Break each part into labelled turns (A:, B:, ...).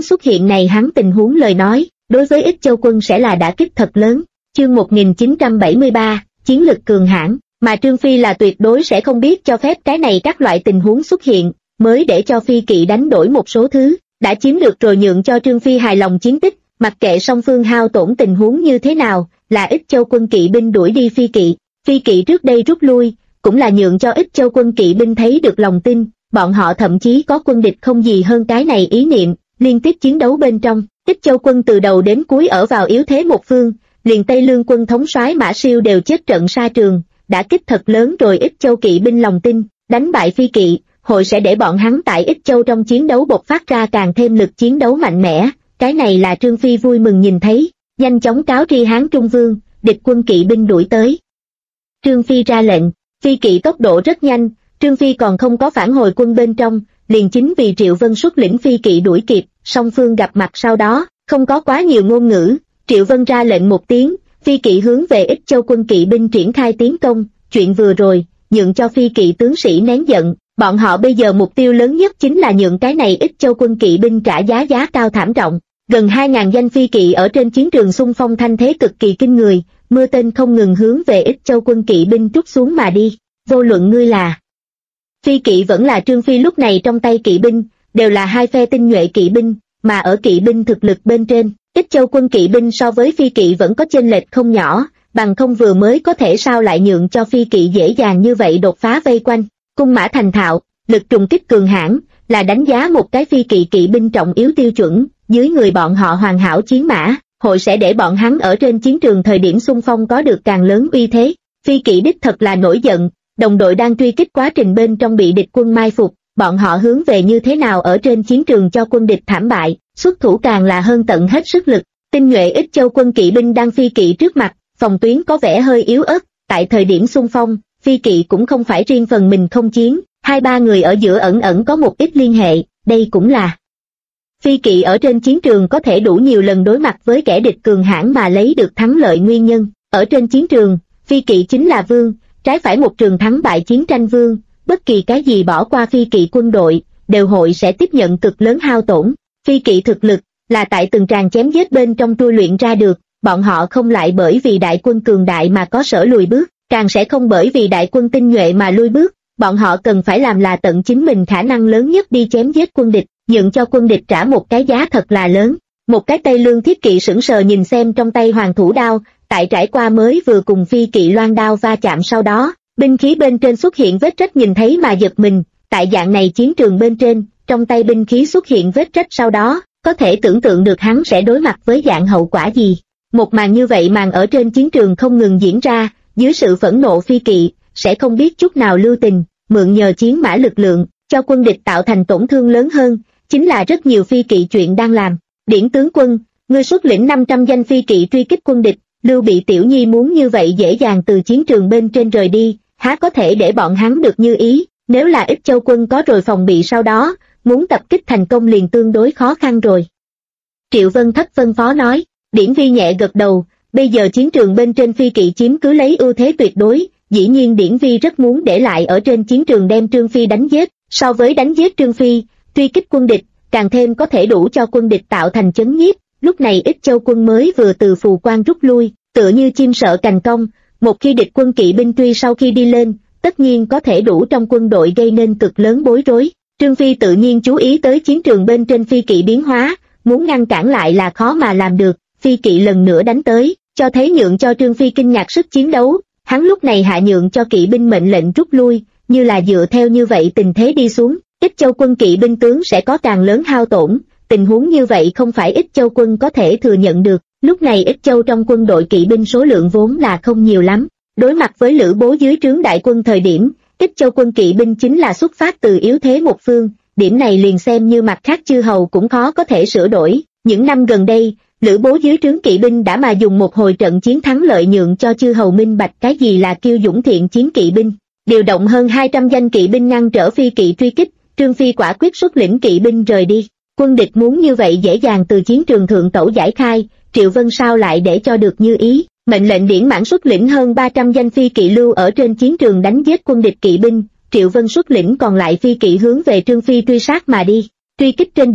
A: xuất hiện này hắn tình huống lời nói, đối với Ích Châu quân sẽ là đả kích thật lớn. Chương 1973, chiến lực cường hãn, mà Trương Phi là tuyệt đối sẽ không biết cho phép cái này các loại tình huống xuất hiện, mới để cho Phi kỵ đánh đổi một số thứ, đã chiếm được rồi nhượng cho Trương Phi hài lòng chiến tích, mặc kệ song phương hao tổn tình huống như thế nào, là Ích Châu quân kỵ binh đuổi đi Phi kỵ. Phi kỵ trước đây rút lui, cũng là nhượng cho Ích Châu quân kỵ binh thấy được lòng tin, bọn họ thậm chí có quân địch không gì hơn cái này ý niệm, liên tiếp chiến đấu bên trong, Ích Châu quân từ đầu đến cuối ở vào yếu thế một phương, liền Tây Lương quân thống soái Mã Siêu đều chết trận sa trường, đã kích thật lớn rồi Ích Châu kỵ binh lòng tin, đánh bại Phi kỵ, hội sẽ để bọn hắn tại Ích Châu trong chiến đấu bộc phát ra càng thêm lực chiến đấu mạnh mẽ, cái này là Trương Phi vui mừng nhìn thấy, nhanh chóng cáo tri Hán Trung Vương, địch quân kỵ binh đuổi tới. Trương Phi ra lệnh, Phi kỵ tốc độ rất nhanh, Trương Phi còn không có phản hồi quân bên trong, liền chính vì Triệu Vân xuất lĩnh Phi kỵ đuổi kịp, song phương gặp mặt sau đó, không có quá nhiều ngôn ngữ, Triệu Vân ra lệnh một tiếng, Phi kỵ hướng về Ích Châu quân kỵ binh triển khai tiến công, chuyện vừa rồi, nhượng cho Phi kỵ tướng sĩ nén giận, bọn họ bây giờ mục tiêu lớn nhất chính là nhượng cái này Ích Châu quân kỵ binh trả giá cao thảm trọng, gần 2.000 danh Phi kỵ ở trên chiến trường xung phong thanh thế cực kỳ kinh người, mưa tên không ngừng hướng về Ích Châu quân kỵ binh trút xuống mà đi, vô luận ngươi là Phi kỵ vẫn là Trương Phi lúc này trong tay kỵ binh, đều là hai phe tinh nhuệ kỵ binh, mà ở kỵ binh thực lực bên trên, Ích Châu quân kỵ binh so với Phi kỵ vẫn có chênh lệch không nhỏ, bằng không vừa mới có thể sao lại nhượng cho Phi kỵ dễ dàng như vậy đột phá vây quanh, cung mã thành thạo, lực trùng kích cường hãn, là đánh giá một cái Phi kỵ kỵ binh trọng yếu tiêu chuẩn, dưới người bọn họ hoàn hảo chiến mã, hội sẽ để bọn hắn ở trên chiến trường thời điểm xung phong có được càng lớn uy thế. Phi kỵ đích thật là nổi giận, đồng đội đang truy kích quá trình bên trong bị địch quân mai phục, bọn họ hướng về như thế nào ở trên chiến trường cho quân địch thảm bại, xuất thủ càng là hơn tận hết sức lực. Tinh nhuệ Ích Châu quân kỵ binh đang Phi kỵ trước mặt, phòng tuyến có vẻ hơi yếu ớt, tại thời điểm xung phong, Phi kỵ cũng không phải riêng phần mình không chiến, hai ba người ở giữa ẩn ẩn có một ít liên hệ, đây cũng là Phi kỵ ở trên chiến trường có thể đủ nhiều lần đối mặt với kẻ địch cường hãn mà lấy được thắng lợi nguyên nhân. Ở trên chiến trường, Phi kỵ chính là vương, trái phải một trường thắng bại chiến tranh vương, bất kỳ cái gì bỏ qua Phi kỵ quân đội, đều hội sẽ tiếp nhận cực lớn hao tổn. Phi kỵ thực lực, là tại từng tràng chém giết bên trong tôi luyện ra được, bọn họ không lại bởi vì đại quân cường đại mà có sở lùi bước, càng sẽ không bởi vì đại quân tinh nhuệ mà lui bước, bọn họ cần phải làm là tận chính mình khả năng lớn nhất đi chém giết quân địch, nhượng cho quân địch trả một cái giá thật là lớn. Một cái Tây Lương thiết kỵ sững sờ nhìn xem trong tay hoàng thủ đao, tại trải qua mới vừa cùng Phi kỵ loan đao va chạm sau đó, binh khí bên trên xuất hiện vết rách nhìn thấy mà giật mình, tại dạng này chiến trường bên trên, trong tay binh khí xuất hiện vết rách sau đó, có thể tưởng tượng được hắn sẽ đối mặt với dạng hậu quả gì. Một màn như vậy màn ở trên chiến trường không ngừng diễn ra, dưới sự phẫn nộ Phi kỵ, sẽ không biết chút nào lưu tình, mượn nhờ chiến mã lực lượng, cho quân địch tạo thành tổn thương lớn hơn, chính là rất nhiều Phi kỵ chuyện đang làm. Điển tướng quân, ngươi xuất lĩnh 500 danh Phi kỵ truy kích quân địch, Lưu Bị tiểu nhi muốn như vậy dễ dàng từ chiến trường bên trên rời đi, há có thể để bọn hắn được như ý, nếu là Ích Châu quân có rồi phòng bị sau đó, muốn tập kích thành công liền tương đối khó khăn rồi. Triệu Vân Thất phân phó nói, Điển Vi nhẹ gật đầu, bây giờ chiến trường bên trên Phi kỵ chiếm cứ lấy ưu thế tuyệt đối, dĩ nhiên Điển Vi rất muốn để lại ở trên chiến trường đem Trương Phi đánh giết, so với đánh giết Trương Phi, truy kích quân địch, càng thêm có thể đủ cho quân địch tạo thành chấn nhiếp. Lúc này Ích Châu quân mới vừa từ Phù Quan rút lui, tựa như chim sợ cành cong, một khi địch quân kỵ binh truy sau khi đi lên, tất nhiên có thể đủ trong quân đội gây nên cực lớn bối rối. Trương Phi tự nhiên chú ý tới chiến trường bên trên Phi kỵ biến hóa, muốn ngăn cản lại là khó mà làm được, Phi kỵ lần nữa đánh tới, cho thấy nhượng cho Trương Phi kinh ngạc sức chiến đấu, hắn lúc này hạ nhượng cho kỵ binh mệnh lệnh rút lui, như là dựa theo như vậy tình thế đi xuống, Ích Châu quân kỵ binh tướng sẽ có càng lớn hao tổn, tình huống như vậy không phải Ích Châu quân có thể thừa nhận được. Lúc này Ích Châu trong quân đội kỵ binh số lượng vốn là không nhiều lắm, đối mặt với Lữ Bố dưới trướng đại quân thời điểm, Ích Châu quân kỵ binh chính là xuất phát từ yếu thế một phương, điểm này liền xem như mặt khác chư hầu cũng khó có thể sửa đổi. Những năm gần đây, Lữ Bố dưới trướng kỵ binh đã mà dùng một hồi trận chiến thắng lợi nhượng cho chư hầu minh bạch cái gì là kiêu dũng thiện chiến kỵ binh, điều động hơn 200 danh kỵ binh ngăn trở Phi kỵ truy kích, Trương Phi quả quyết xuất lĩnh kỵ binh rời đi. Quân địch muốn như vậy dễ dàng từ chiến trường thượng tẩu giải khai, Triệu Vân sao lại để cho được như ý, mệnh lệnh Điển Mãn xuất lĩnh hơn 300 danh Phi kỵ lưu ở trên chiến trường đánh giết quân địch kỵ binh, Triệu Vân xuất lĩnh còn lại Phi kỵ hướng về Trương Phi truy sát mà đi. Truy kích trên đường,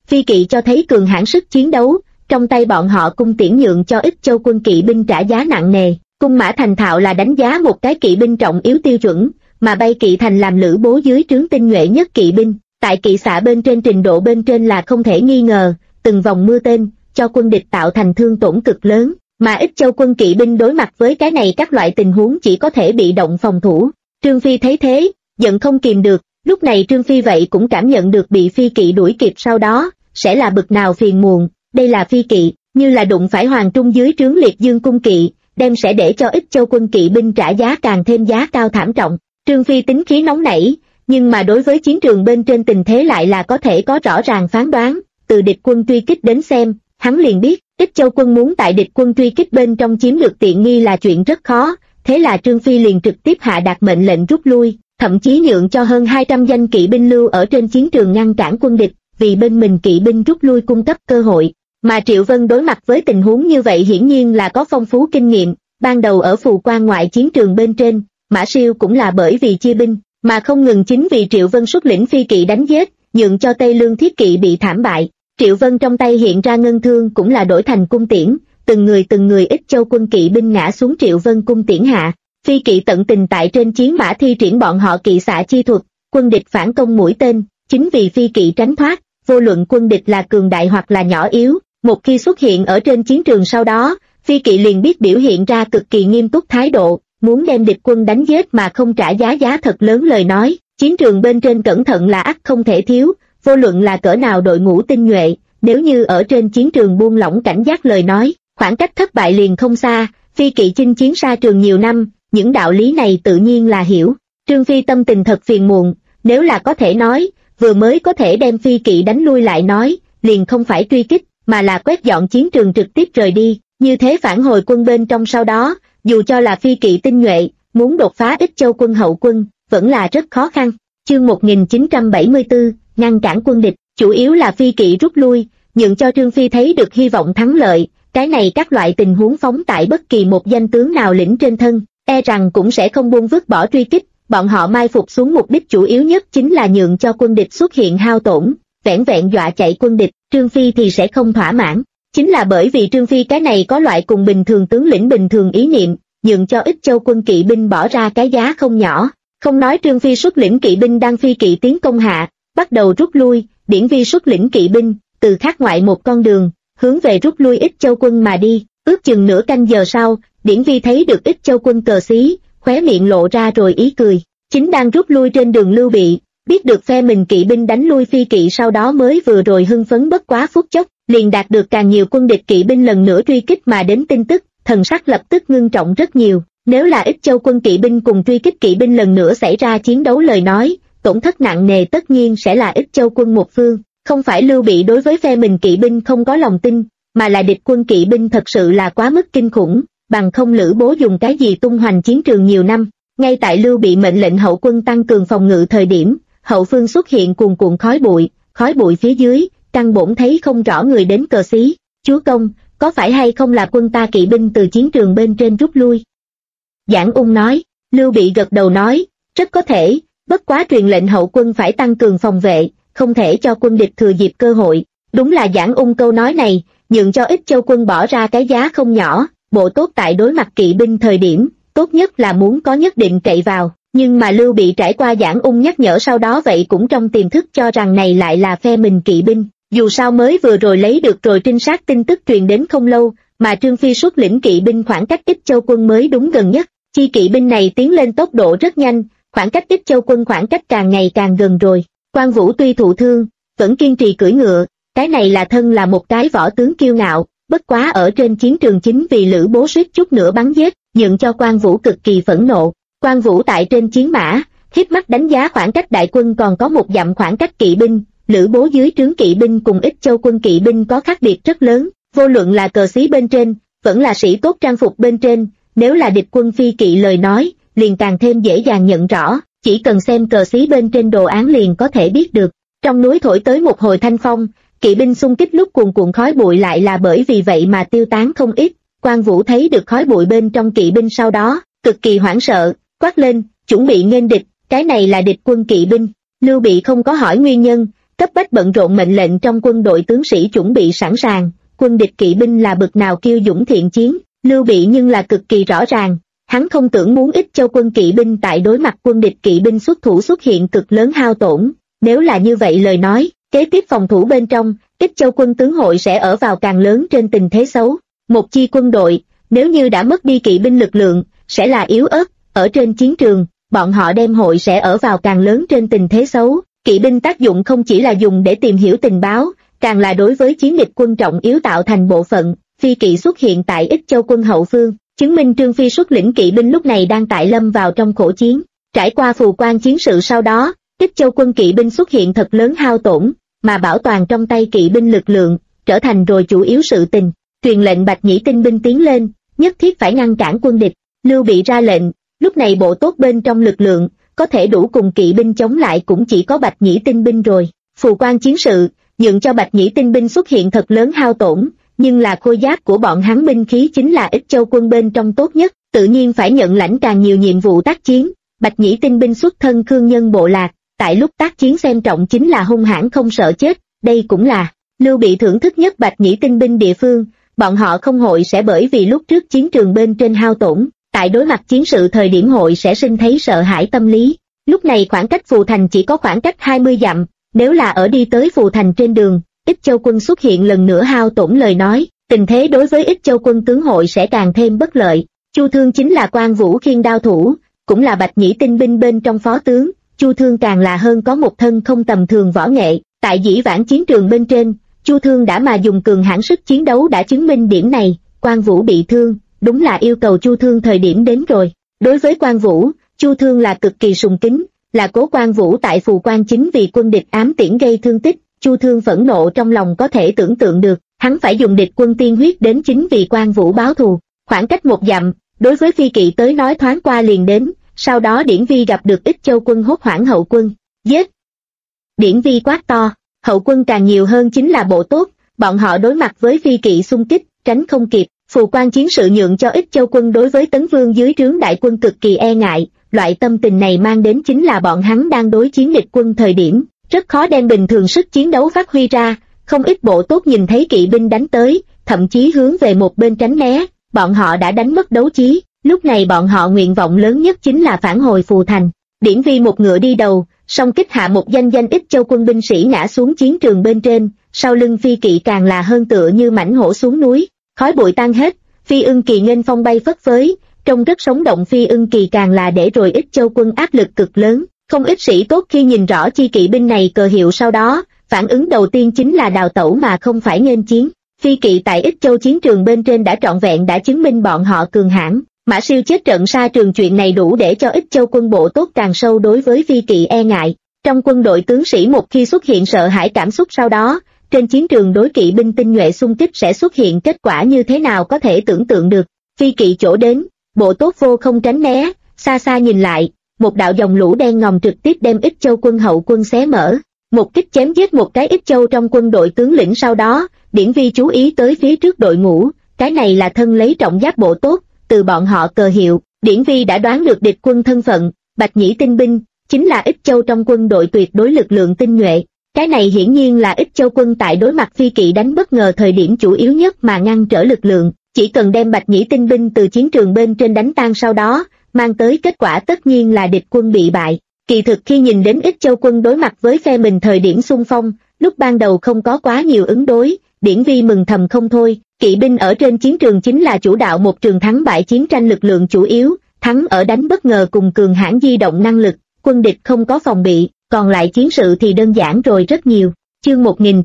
A: Phi kỵ cho thấy cường hãn sức chiến đấu, trong tay bọn họ cung tiễn nhượng cho Ích Châu quân kỵ binh trả giá nặng nề. Cung mã thành thạo là đánh giá một cái kỵ binh trọng yếu tiêu chuẩn, mà bay kỵ thành làm lữ bố dưới trướng tinh nhuệ nhất kỵ binh, tại kỵ xạ bên trên trình độ bên trên là không thể nghi ngờ, từng vòng mưa tên, cho quân địch tạo thành thương tổn cực lớn, mà Ích Châu quân kỵ binh đối mặt với cái này các loại tình huống chỉ có thể bị động phòng thủ. Trương Phi thấy thế, giận không kìm được, lúc này Trương Phi vậy cũng cảm nhận được bị Phi kỵ đuổi kịp sau đó, sẽ là bực nào phiền muộn. Đây là Phi kỵ, như là đụng phải Hoàng Trung dưới trướng Liệt Dương cung kỵ, đem sẽ để cho Ích Châu quân kỵ binh trả giá càng thêm giá cao thảm trọng. Trương Phi tính khí nóng nảy, nhưng mà đối với chiến trường bên trên tình thế lại là có thể có rõ ràng phán đoán, từ địch quân truy kích đến xem, hắn liền biết, Ích Châu quân muốn tại địch quân truy kích bên trong chiếm được tiện nghi là chuyện rất khó, thế là Trương Phi liền trực tiếp hạ đạt mệnh lệnh rút lui, thậm chí nhượng cho hơn 200 danh kỵ binh lưu ở trên chiến trường ngăn cản quân địch, vì bên mình kỵ binh rút lui cung cấp cơ hội. Mà Triệu Vân đối mặt với tình huống như vậy hiển nhiên là có phong phú kinh nghiệm, ban đầu ở Phù Quan ngoại chiến trường bên trên, Mã Siêu cũng là bởi vì chia binh, mà không ngừng chính vì Triệu Vân xuất lĩnh Phi kỵ đánh giết, nhượng cho Tây Lương Thiết kỵ bị thảm bại. Triệu Vân trong tay hiện ra ngân thương cũng là đổi thành cung tiễn, từng người Ích Châu quân kỵ binh ngã xuống Triệu Vân cung tiễn hạ. Phi kỵ tận tình tại trên chiến mã thi triển bọn họ kỵ xạ chi thuật, quân địch phản công mũi tên, chính vì Phi kỵ tránh thoát, vô luận quân địch là cường đại hoặc là nhỏ yếu, một khi xuất hiện ở trên chiến trường sau đó, Phi kỵ liền biết biểu hiện ra cực kỳ nghiêm túc thái độ, muốn đem địch quân đánh giết mà không trả giá thật lớn lời nói, chiến trường bên trên cẩn thận là ắt không thể thiếu, vô luận là cỡ nào đội ngũ tinh nhuệ, nếu như ở trên chiến trường buông lỏng cảnh giác lời nói, khoảng cách thất bại liền không xa. Phi kỵ chinh chiến xa trường nhiều năm, những đạo lý này tự nhiên là hiểu. Trương Phi tâm tình thật phiền muộn, nếu là có thể nói, vừa mới có thể đem Phi kỵ đánh lui lại nói, liền không phải truy kích, mà là quét dọn chiến trường trực tiếp rời đi, như thế phản hồi quân bên trong sau đó, dù cho là Phi kỵ tinh nhuệ, muốn đột phá Ích Châu quân hậu quân, vẫn là rất khó khăn. Chương 1974, ngăn cản quân địch, chủ yếu là Phi kỵ rút lui, nhượng cho Trương Phi thấy được hy vọng thắng lợi, cái này các loại tình huống phóng tại bất kỳ một danh tướng nào lĩnh trên thân, e rằng cũng sẽ không buông vứt bỏ truy kích, bọn họ mai phục xuống mục đích chủ yếu nhất chính là nhượng cho quân địch xuất hiện hao tổn, vẻn vẹn dọa chạy quân địch, Trương Phi thì sẽ không thỏa mãn. Chính là bởi vì Trương Phi cái này có loại cùng bình thường tướng lĩnh bình thường ý niệm, nhượng cho Ích Châu quân kỵ binh bỏ ra cái giá không nhỏ, không nói Trương Phi xuất lĩnh kỵ binh đang Phi kỵ tiến công hạ, bắt đầu rút lui, Điển Vi xuất lĩnh kỵ binh, từ khác ngoại một con đường, hướng về rút lui Ích Châu quân mà đi, ước chừng nửa canh giờ sau, Điển Vi thấy được Ích Châu quân cờ xí, khóe miệng lộ ra rồi ý cười, chính đang rút lui trên đường Lưu Bị, biết được phe mình kỵ binh đánh lui Phi kỵ sau đó mới vừa rồi hưng phấn bất quá phút chốc, liền đạt được càng nhiều quân địch kỵ binh lần nữa truy kích mà đến tin tức, thần sắc lập tức ngưng trọng rất nhiều, nếu là Ích Châu quân kỵ binh cùng truy kích kỵ binh lần nữa xảy ra chiến đấu lời nói, tổn thất nặng nề tất nhiên sẽ là Ích Châu quân một phương, không phải Lưu Bị đối với phe mình kỵ binh không có lòng tin, mà là địch quân kỵ binh thật sự là quá mức kinh khủng, bằng không Lữ Bố dùng cái gì tung hoành chiến trường nhiều năm. Ngay tại Lưu Bị mệnh lệnh hậu quân tăng cường phòng ngự thời điểm, hậu phương xuất hiện cuồn cuộn khói bụi phía dưới, căn bổn thấy không rõ người đến cờ xí. Chúa công, có phải hay không là quân ta kỵ binh từ chiến trường bên trên rút lui? Giảng Ung nói. Lưu Bị gật đầu nói, rất có thể, bất quá truyền lệnh hậu quân phải tăng cường phòng vệ, không thể cho quân địch thừa dịp cơ hội. Đúng là Giảng Ung câu nói này, nhượng cho Ích Châu quân bỏ ra cái giá không nhỏ, bộ tốt tại đối mặt kỵ binh thời điểm, tốt nhất là muốn có nhất định cậy vào, nhưng mà Lưu Bị trải qua Giảng Ung nhắc nhở sau đó vậy cũng trong tiềm thức cho rằng này lại là phe mình kỵ binh, dù sao mới vừa rồi lấy được rồi trinh sát tin tức truyền đến không lâu, mà Trương Phi xuất lĩnh kỵ binh khoảng cách Ích Châu quân mới đúng gần nhất, chi kỵ binh này tiến lên tốc độ rất nhanh, khoảng cách Ích Châu quân khoảng cách càng ngày càng gần rồi. Quan Vũ tuy thụ thương, vẫn kiên trì cưỡi ngựa, cái này là thân là một cái võ tướng kiêu ngạo, bất quá ở trên chiến trường chính vì Lữ Bố suýt chút nữa bắn giết, nhượng cho Quan Vũ cực kỳ phẫn nộ. Quan Vũ tại trên chiến mã, híp mắt đánh giá khoảng cách đại quân còn có một dặm khoảng cách kỵ binh, Lữ Bố dưới trướng kỵ binh cùng Ích Châu quân kỵ binh có khác biệt rất lớn, vô luận là cờ xí bên trên, vẫn là sĩ tốt trang phục bên trên, nếu là địch quân Phi kỵ lời nói, liền càng thêm dễ dàng nhận rõ, chỉ cần xem cờ xí bên trên đồ án liền có thể biết được. Trong núi thổi tới một hồi thanh phong, kỵ binh xung kích lúc cuồn cuộn khói bụi lại là bởi vì vậy mà tiêu tán không ít. Quan Vũ thấy được khói bụi bên trong kỵ binh sau đó, cực kỳ hoảng sợ, quát lên, chuẩn bị nghênh địch, cái này là địch quân kỵ binh. Lưu Bị không có hỏi nguyên nhân, cấp bách bận rộn mệnh lệnh trong quân đội tướng sĩ chuẩn bị sẵn sàng. Quân địch kỵ binh là bực nào kiêu dũng thiện chiến, Lưu Bị nhưng là cực kỳ rõ ràng. Hắn không tưởng muốn Ích Châu quân kỵ binh tại đối mặt quân địch kỵ binh xuất thủ xuất hiện cực lớn hao tổn. Nếu là như vậy lời nói, kế tiếp phòng thủ bên trong, Ích Châu quân tướng hội sẽ ở vào càng lớn trên tình thế xấu. Một chi quân đội, nếu như đã mất đi kỵ binh lực lượng, sẽ là yếu ớt. Ở trên chiến trường, bọn họ đem hội sẽ ở vào càng lớn trên tình thế xấu. Kỵ binh tác dụng không chỉ là dùng để tìm hiểu tình báo, càng là đối với chiến địch quân trọng yếu tạo thành bộ phận. Phi kỵ xuất hiện tại Ích Châu quân hậu phương, chứng minh Trương Phi xuất lĩnh kỵ binh lúc này đang tại lâm vào trong khổ chiến. Trải qua phù quan chiến sự sau đó, Ích Châu quân kỵ binh xuất hiện thật lớn hao tổn, mà bảo toàn trong tay kỵ binh lực lượng, trở thành rồi chủ yếu sự tình. Truyền lệnh Bạch Nhĩ tinh binh tiến lên, nhất thiết phải ngăn cản quân địch. Lưu Bị ra lệnh, lúc này bộ tốt bên trong lực lượng, có thể đủ cùng kỵ binh chống lại cũng chỉ có Bạch Nhĩ tinh binh rồi. Phù quan chiến sự, nhượng cho Bạch Nhĩ tinh binh xuất hiện thật lớn hao tổn, nhưng là khôi giáp của bọn hắn binh khí chính là Ích Châu quân bên trong tốt nhất, tự nhiên phải nhận lãnh càng nhiều nhiệm vụ tác chiến. Bạch Nhĩ tinh binh xuất thân Khương Nhân bộ lạc, tại lúc tác chiến xem trọng chính là hung hãn không sợ chết, đây cũng là Lưu Bị thưởng thức nhất Bạch Nhĩ tinh binh địa phương. Bọn họ không hội sẽ bởi vì lúc trước chiến trường bên trên hao tổn, tại đối mặt chiến sự thời điểm hội sẽ sinh thấy sợ hãi tâm lý. Lúc này khoảng cách Phù Thành chỉ có khoảng cách 20 dặm, nếu là ở đi tới Phù Thành trên đường, Ích Châu quân xuất hiện lần nữa hao tổn lời nói, tình thế đối với Ích Châu quân tướng hội sẽ càng thêm bất lợi. Chu Thương chính là Quan Vũ khiên đao thủ, cũng là Bạch Nhĩ tinh binh bên trong phó tướng. Chu Thương càng là hơn có một thân không tầm thường võ nghệ, tại dĩ vãng chiến trường bên trên, Chu Thương đã mà dùng cường hãn sức chiến đấu đã chứng minh điểm này. Quan Vũ bị thương, đúng là yêu cầu Chu Thương thời điểm đến rồi. Đối với Quan Vũ, Chu Thương là cực kỳ sùng kính, là cố Quan Vũ tại Phù Quan chính vì quân địch ám tiễn gây thương tích. Chu Thương phẫn nộ trong lòng có thể tưởng tượng được, hắn phải dùng địch quân tiên huyết đến chính vì Quan Vũ báo thù. Khoảng cách 1 dặm, đối với phi kỵ tới nói thoáng qua liền đến, sau đó Điển Vi gặp được Ích Châu quân hốt hoảng hậu quân, giết. Điển Vi quát to, hậu quân càng nhiều hơn chính là bộ tốt, bọn họ đối mặt với phi kỵ xung kích, tránh không kịp. Phù quan chiến sự nhượng cho Ích Châu quân đối với Tấn Vương dưới trướng đại quân cực kỳ e ngại, loại tâm tình này mang đến chính là bọn hắn đang đối chiến địch quân thời điểm, rất khó đem bình thường sức chiến đấu phát huy ra. Không ít bộ tốt nhìn thấy kỵ binh đánh tới, thậm chí hướng về một bên tránh né, bọn họ đã đánh mất đấu chí. Lúc này bọn họ nguyện vọng lớn nhất chính là phản hồi Phù Thành. Điển Vi một ngựa đi đầu, song kích hạ một danh Ích Châu quân binh sĩ ngã xuống chiến trường bên trên, sau lưng phi kỵ càng là hơn tựa như mãnh hổ xuống núi, khói bụi tan hết, Phi Ưng Kỳ nghênh phong bay phất phới, trông rất sống động. Phi Ưng Kỳ càng là để rồi Ích Châu quân áp lực cực lớn, không ít sĩ tốt khi nhìn rõ chi kỵ binh này cờ hiệu sau đó, phản ứng đầu tiên chính là đào tẩu mà không phải nghênh chiến. Phi kỵ tại Ích Châu chiến trường bên trên đã trọn vẹn đã chứng minh bọn họ cường hãn. Mã Siêu chết trận xa trường chuyện này đủ để cho Ích Châu quân bộ tốt càng sâu đối với phi kỵ e ngại. Trong quân đội tướng sĩ một khi xuất hiện sợ hãi cảm xúc sau đó, trên chiến trường đối kỵ binh tinh nhuệ xung kích sẽ xuất hiện kết quả như thế nào có thể tưởng tượng được. Phi kỵ chỗ đến, bộ tốt vô không tránh né, xa xa nhìn lại, một đạo dòng lũ đen ngòm trực tiếp đem Ích Châu quân hậu quân xé mở. Một kích chém giết một cái Ích Châu trong quân đội tướng lĩnh. Sau đó, Điển Vi chú ý tới phía trước đội ngũ, cái này là thân lấy trọng giáp bộ tốt. Từ bọn họ cờ hiệu, Điển Vi đã đoán được địch quân thân phận. Bạch Nhĩ tinh binh chính là Ích Châu trong quân đội tuyệt đối lực lượng tinh nhuệ. Cái này hiển nhiên là Ích Châu quân tại đối mặt phi kỵ đánh bất ngờ thời điểm chủ yếu nhất mà ngăn trở lực lượng. Chỉ cần đem Bạch Nhĩ tinh binh từ chiến trường bên trên đánh tan, sau đó mang tới kết quả tất nhiên là địch quân bị bại. Kỳ thực khi nhìn đến Ích Châu quân đối mặt với phe mình thời điểm xung phong, lúc ban đầu không có quá nhiều ứng đối, Điển Vi mừng thầm không thôi. Kỵ binh ở trên chiến trường chính là chủ đạo một trường thắng bại chiến tranh lực lượng chủ yếu, thắng ở đánh bất ngờ cùng cường hãn di động năng lực, quân địch không có phòng bị, còn lại chiến sự thì đơn giản rồi rất nhiều. Chương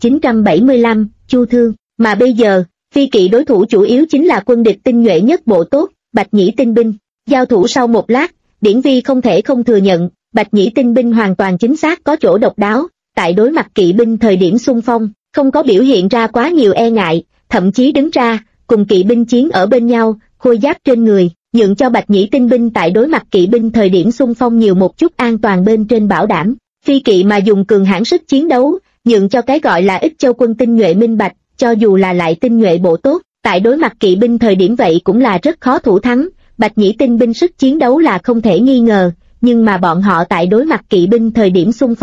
A: 1975, Chu Thương. Mà bây giờ, phi kỵ đối thủ chủ yếu chính là quân địch tinh nhuệ nhất bộ tốt, Bạch Nhĩ tinh binh. Giao thủ sau một lát, Điển Vi không thể không thừa nhận, Bạch Nhĩ tinh binh hoàn toàn chính xác có chỗ độc đáo, tại đối mặt kỵ binh thời điểm xung phong, không có biểu hiện ra quá nhiều e ngại, thậm chí đứng ra, cùng kỵ binh chiến ở bên nhau, khôi giáp trên người, nhượng cho Bạch Nhĩ tinh binh tại đối mặt kỵ binh thời điểm xung phong nhiều một chút an toàn bên trên bảo đảm. Phi kỵ mà dùng cường hãn sức chiến đấu, nhượng cho cái gọi là Ích Châu quân tinh nhuệ minh bạch, cho dù là lại tinh nhuệ bộ tốt, tại đối mặt kỵ binh thời điểm vậy cũng là rất khó thủ thắng. Bạch Nhĩ tinh binh sức chiến đấu là không thể nghi ngờ, nhưng mà bọn họ tại đối mặt kỵ binh thời điểm xung phong,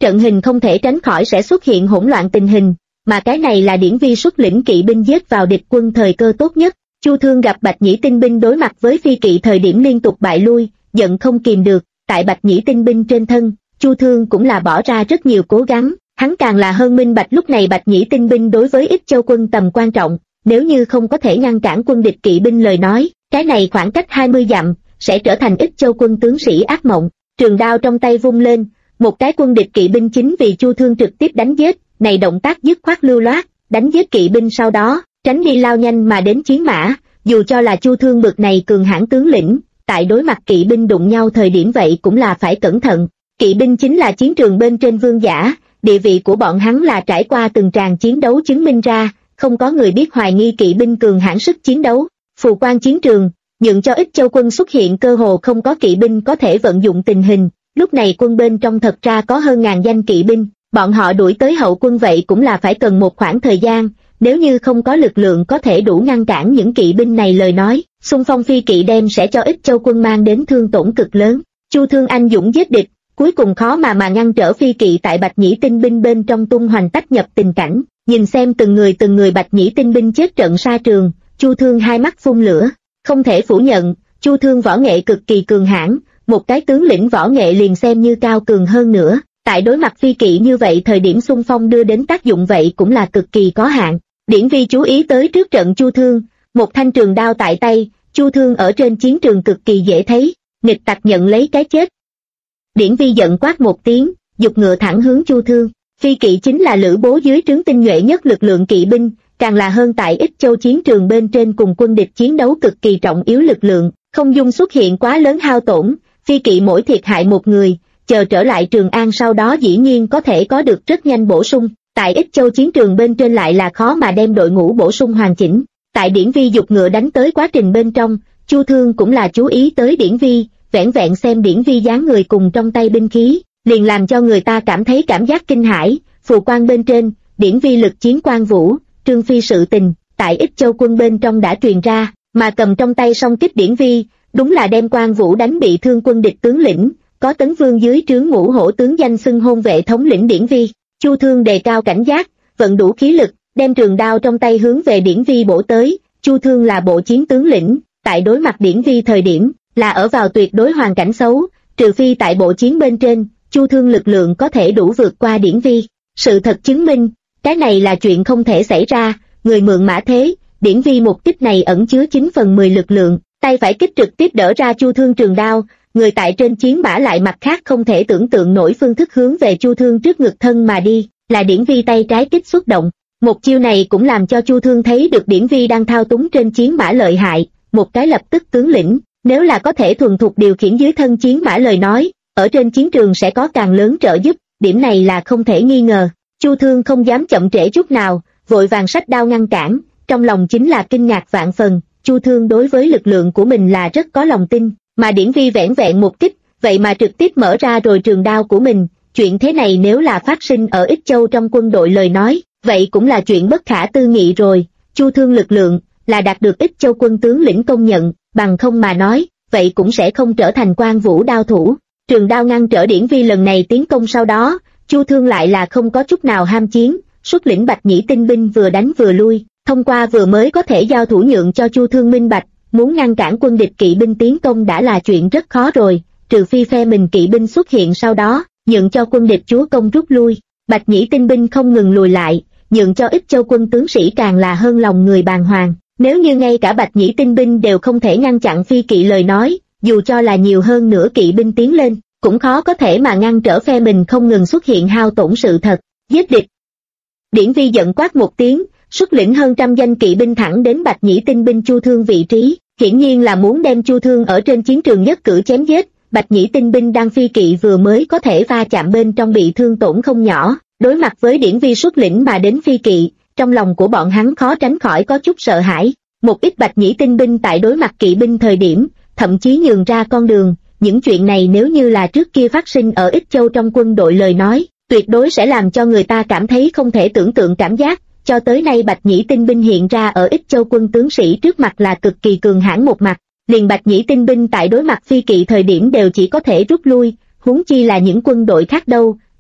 A: trận hình không thể tránh khỏi sẽ xuất hiện hỗn loạn tình hình, mà cái này là Điển Vi xuất lĩnh kỵ binh giết vào địch quân thời cơ tốt nhất. Chu Thương gặp Bạch Nhĩ tinh binh đối mặt với phi kỵ thời điểm liên tục bại lui, giận không kìm được, tại Bạch Nhĩ tinh binh trên thân, Chu Thương cũng là bỏ ra rất nhiều cố gắng, hắn càng là hơn minh bạch lúc này Bạch Nhĩ tinh binh đối với Ích Châu quân tầm quan trọng, nếu như không có thể ngăn cản quân địch kỵ binh lời nói, cái này khoảng cách 20 dặm, sẽ trở thành Ích Châu quân tướng sĩ ác mộng. Trường đao trong tay vung lên, một cái quân địch kỵ binh chính vì Chu Thương trực tiếp đánh giết, này động tác dứt khoát lưu loát, đánh giết kỵ binh sau đó, tránh đi lao nhanh mà đến chiến mã, dù cho là Chu Thương bực này cường hãn tướng lĩnh, tại đối mặt kỵ binh đụng nhau thời điểm vậy cũng là phải cẩn thận. Kỵ binh chính là chiến trường bên trên vương giả, địa vị của bọn hắn là trải qua từng tràng chiến đấu chứng minh ra, không có người biết hoài nghi kỵ binh cường hãn sức chiến đấu. Phù quan chiến trường, nhượng cho Ích Châu quân xuất hiện cơ hồ không có kỵ binh có thể vận dụng tình hình, lúc này quân bên trong thật ra có hơn ngàn danh kỵ binh, bọn họ đuổi tới hậu quân vậy cũng là phải cần một khoảng thời gian, nếu như không có lực lượng có thể đủ ngăn cản những kỵ binh này lời nói, xung phong phi kỵ đem sẽ cho Ích Châu quân mang đến thương tổn cực lớn. Chu Thương anh dũng giết địch, cuối cùng khó mà ngăn trở phi kỵ tại Bạch Nhĩ tinh binh bên trong tung hoành tách nhập tình cảnh, nhìn xem từng người Bạch Nhĩ tinh binh chết trận sa trường, Chu Thương hai mắt phun lửa. Không thể phủ nhận, Chu Thương võ nghệ cực kỳ cường hãn, một cái tướng lĩnh võ nghệ liền xem như cao cường hơn nữa, tại đối mặt phi kỵ như vậy thời điểm xung phong đưa đến tác dụng vậy cũng là cực kỳ có hạn. Điển Vi chú ý tới trước trận Chu Thương, một thanh trường đao tại tay, Chu Thương ở trên chiến trường cực kỳ dễ thấy, nghịch tặc nhận lấy cái chết. Điển Vi giận quát một tiếng, giục ngựa thẳng hướng Chu Thương. Phi kỵ chính là lữ bố dưới trướng tinh nhuệ nhất lực lượng kỵ binh, càng là hơn tại Ích Châu chiến trường bên trên cùng quân địch chiến đấu cực kỳ trọng yếu lực lượng, không dung xuất hiện quá lớn hao tổn. Phi kỵ mỗi thiệt hại một người, chờ trở lại Trường An sau đó dĩ nhiên có thể có được rất nhanh bổ sung, tại Ích Châu chiến trường bên trên lại là khó mà đem đội ngũ bổ sung hoàn chỉnh. Tại Điển Vi giục ngựa đánh tới quá trình bên trong, Chu Thương cũng là chú ý tới Điển Vi, vẻn vẹn xem Điển Vi dáng người cùng trong tay binh khí, liền làm cho người ta cảm thấy cảm giác kinh hãi. Phù quan bên trên, Điển Vi lực chiến Quan Vũ, Trương Phi sự tình, tại Ích Châu quân bên trong đã truyền ra, mà cầm trong tay song kích Điển Vi, đúng là đem Quan Vũ đánh bị thương quân địch tướng lĩnh, có Tấn Vương dưới trướng Ngũ Hổ tướng danh xưng hôn vệ thống lĩnh Điển Vi. Chu Thương đề cao cảnh giác, vận đủ khí lực, đem trường đao trong tay hướng về Điển Vi bổ tới. Chu Thương là bộ chiến tướng lĩnh, tại đối mặt Điển Vi thời điểm, là ở vào tuyệt đối hoàn cảnh xấu, trừ phi tại bộ chiến bên trên, Chu Thương lực lượng có thể đủ vượt qua Điển Vi. Sự thật chứng minh, cái này là chuyện không thể xảy ra, người mượn mã thế, Điển Vi một kích này ẩn chứa 9/10 lực lượng, tay phải kích trực tiếp đỡ ra Chu Thương trường đao, người tại trên chiến mã lại mặt khác không thể tưởng tượng nổi phương thức hướng về Chu Thương trước ngực thân mà đi, là Điển Vi tay trái kích xuất động. Một chiêu này cũng làm cho Chu Thương thấy được Điển Vi đang thao túng trên chiến mã lợi hại, một cái lập tức tướng lĩnh, nếu là có thể thuần thục điều khiển dưới thân chiến mã lời nói, ở trên chiến trường sẽ có càng lớn trợ giúp, điểm này là không thể nghi ngờ. Chu Thương không dám chậm trễ chút nào, vội vàng xách đao ngăn cản, trong lòng chính là kinh ngạc vạn phần. Chu Thương đối với lực lượng của mình là rất có lòng tin, mà Điển Vi vẻn vẹn một kích, vậy mà trực tiếp mở ra rồi trường đao của mình. Chuyện thế này nếu là phát sinh ở Ích Châu trong quân đội lời nói, vậy cũng là chuyện bất khả tư nghị rồi. Chu Thương lực lượng là đạt được Ích Châu quân tướng lĩnh công nhận, bằng không mà nói, vậy cũng sẽ không trở thành Quan Vũ đao thủ. Trường đao ngăn trở Điển Vi lần này tiến công sau đó, Chu Thương lại là không có chút nào ham chiến, xuất lĩnh Bạch Nhĩ tinh binh vừa đánh vừa lui, thông qua vừa mới có thể giao thủ nhượng cho Chu Thương minh bạch, muốn ngăn cản quân địch kỵ binh tiến công đã là chuyện rất khó rồi, trừ phi phe mình kỵ binh xuất hiện sau đó, nhượng cho quân địch chúa công rút lui. Bạch Nhĩ tinh binh không ngừng lùi lại, nhượng cho Ích Châu quân tướng sĩ càng là hơn lòng người bàng hoàng. Nếu như ngay cả Bạch Nhĩ tinh binh đều không thể ngăn chặn phi kỵ lời nói, dù cho là nhiều hơn nữa kỵ binh tiến lên, cũng khó có thể mà ngăn trở phe mình không ngừng xuất hiện hao tổn sự thật. Giết địch! Điển Vi giận quát một tiếng, xuất lĩnh hơn trăm danh kỵ binh thẳng đến Bạch Nhĩ tinh binh Chu Thương vị trí, hiển nhiên là muốn đem Chu Thương ở trên chiến trường nhất cử chém giết. Bạch Nhĩ tinh binh đang phi kỵ vừa mới có thể va chạm bên trong bị thương tổn không nhỏ, đối mặt với Điển Vi xuất lĩnh mà đến phi kỵ, trong lòng của bọn hắn khó tránh khỏi có chút sợ hãi. Một ít Bạch Nhĩ tinh binh tại đối mặt kỵ binh thời điểm, thậm chí nhường ra con đường. Những chuyện này nếu như là trước kia phát sinh ở Ích Châu trong quân đội lời nói, tuyệt đối sẽ làm cho người ta cảm thấy không thể tưởng tượng cảm giác. Cho tới nay Bạch Nhĩ tinh binh hiện ra ở Ích Châu quân tướng sĩ trước mặt là cực kỳ cường hãn một mặt, liền Bạch Nhĩ tinh binh tại đối mặt phi kỵ thời điểm đều chỉ có thể rút lui, huống chi là những quân đội khác đâu.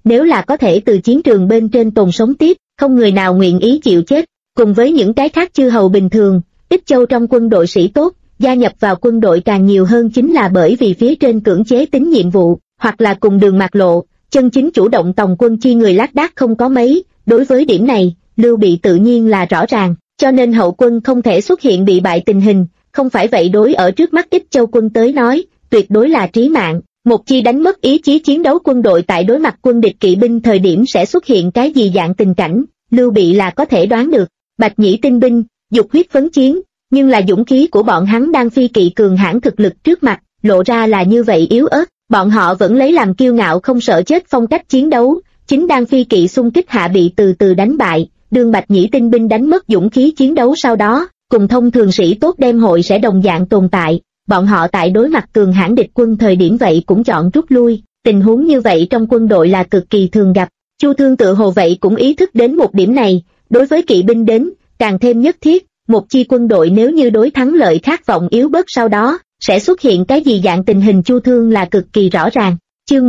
A: nếu là có thể từ chiến trường bên trên tồn sống tiếp, không người nào nguyện ý chịu chết. Cùng với những cái khác chư hầu bình thường, Ích Châu trong quân đội sĩ tốt, gia nhập vào quân đội càng nhiều hơn chính là bởi vì phía trên cưỡng chế tính nhiệm vụ, hoặc là cùng đường mạc lộ, chân chính chủ động tòng quân chi người lác đác không có mấy. Đối với điểm này, Lưu Bị tự nhiên là rõ ràng, cho nên hậu quân không thể xuất hiện bị bại tình hình, không phải vậy đối ở trước mắt Ích Châu quân tới nói, tuyệt đối là trí mạng. Một chi đánh mất ý chí chiến đấu quân đội tại đối mặt quân địch kỵ binh thời điểm sẽ xuất hiện cái gì dạng tình cảnh, Lưu Bị là có thể đoán được. Bạch Nhĩ tinh binh, dục huyết phấn chiến, nhưng là dũng khí của bọn hắn đang phi kỵ cường hãn thực lực trước mặt, lộ ra là như vậy yếu ớt, bọn họ vẫn lấy làm kiêu ngạo không sợ chết phong cách chiến đấu, chính đang phi kỵ xung kích hạ bị từ từ đánh bại, đương Bạch Nhĩ tinh binh đánh mất dũng khí chiến đấu sau đó, cùng thông thường sĩ tốt đem hội sẽ đồng dạng tồn tại, bọn họ tại đối mặt cường hãn địch quân thời điểm vậy cũng chọn rút lui, tình huống như vậy trong quân đội là cực kỳ thường gặp. Chu Thương tự hồ vậy cũng ý thức đến một điểm này, đối với kỵ binh đến, càng thêm nhất thiết, một chi quân đội nếu như đối thắng lợi khát vọng yếu bớt sau đó, sẽ xuất hiện cái gì dạng tình hình Chu Thương là cực kỳ rõ ràng. Chương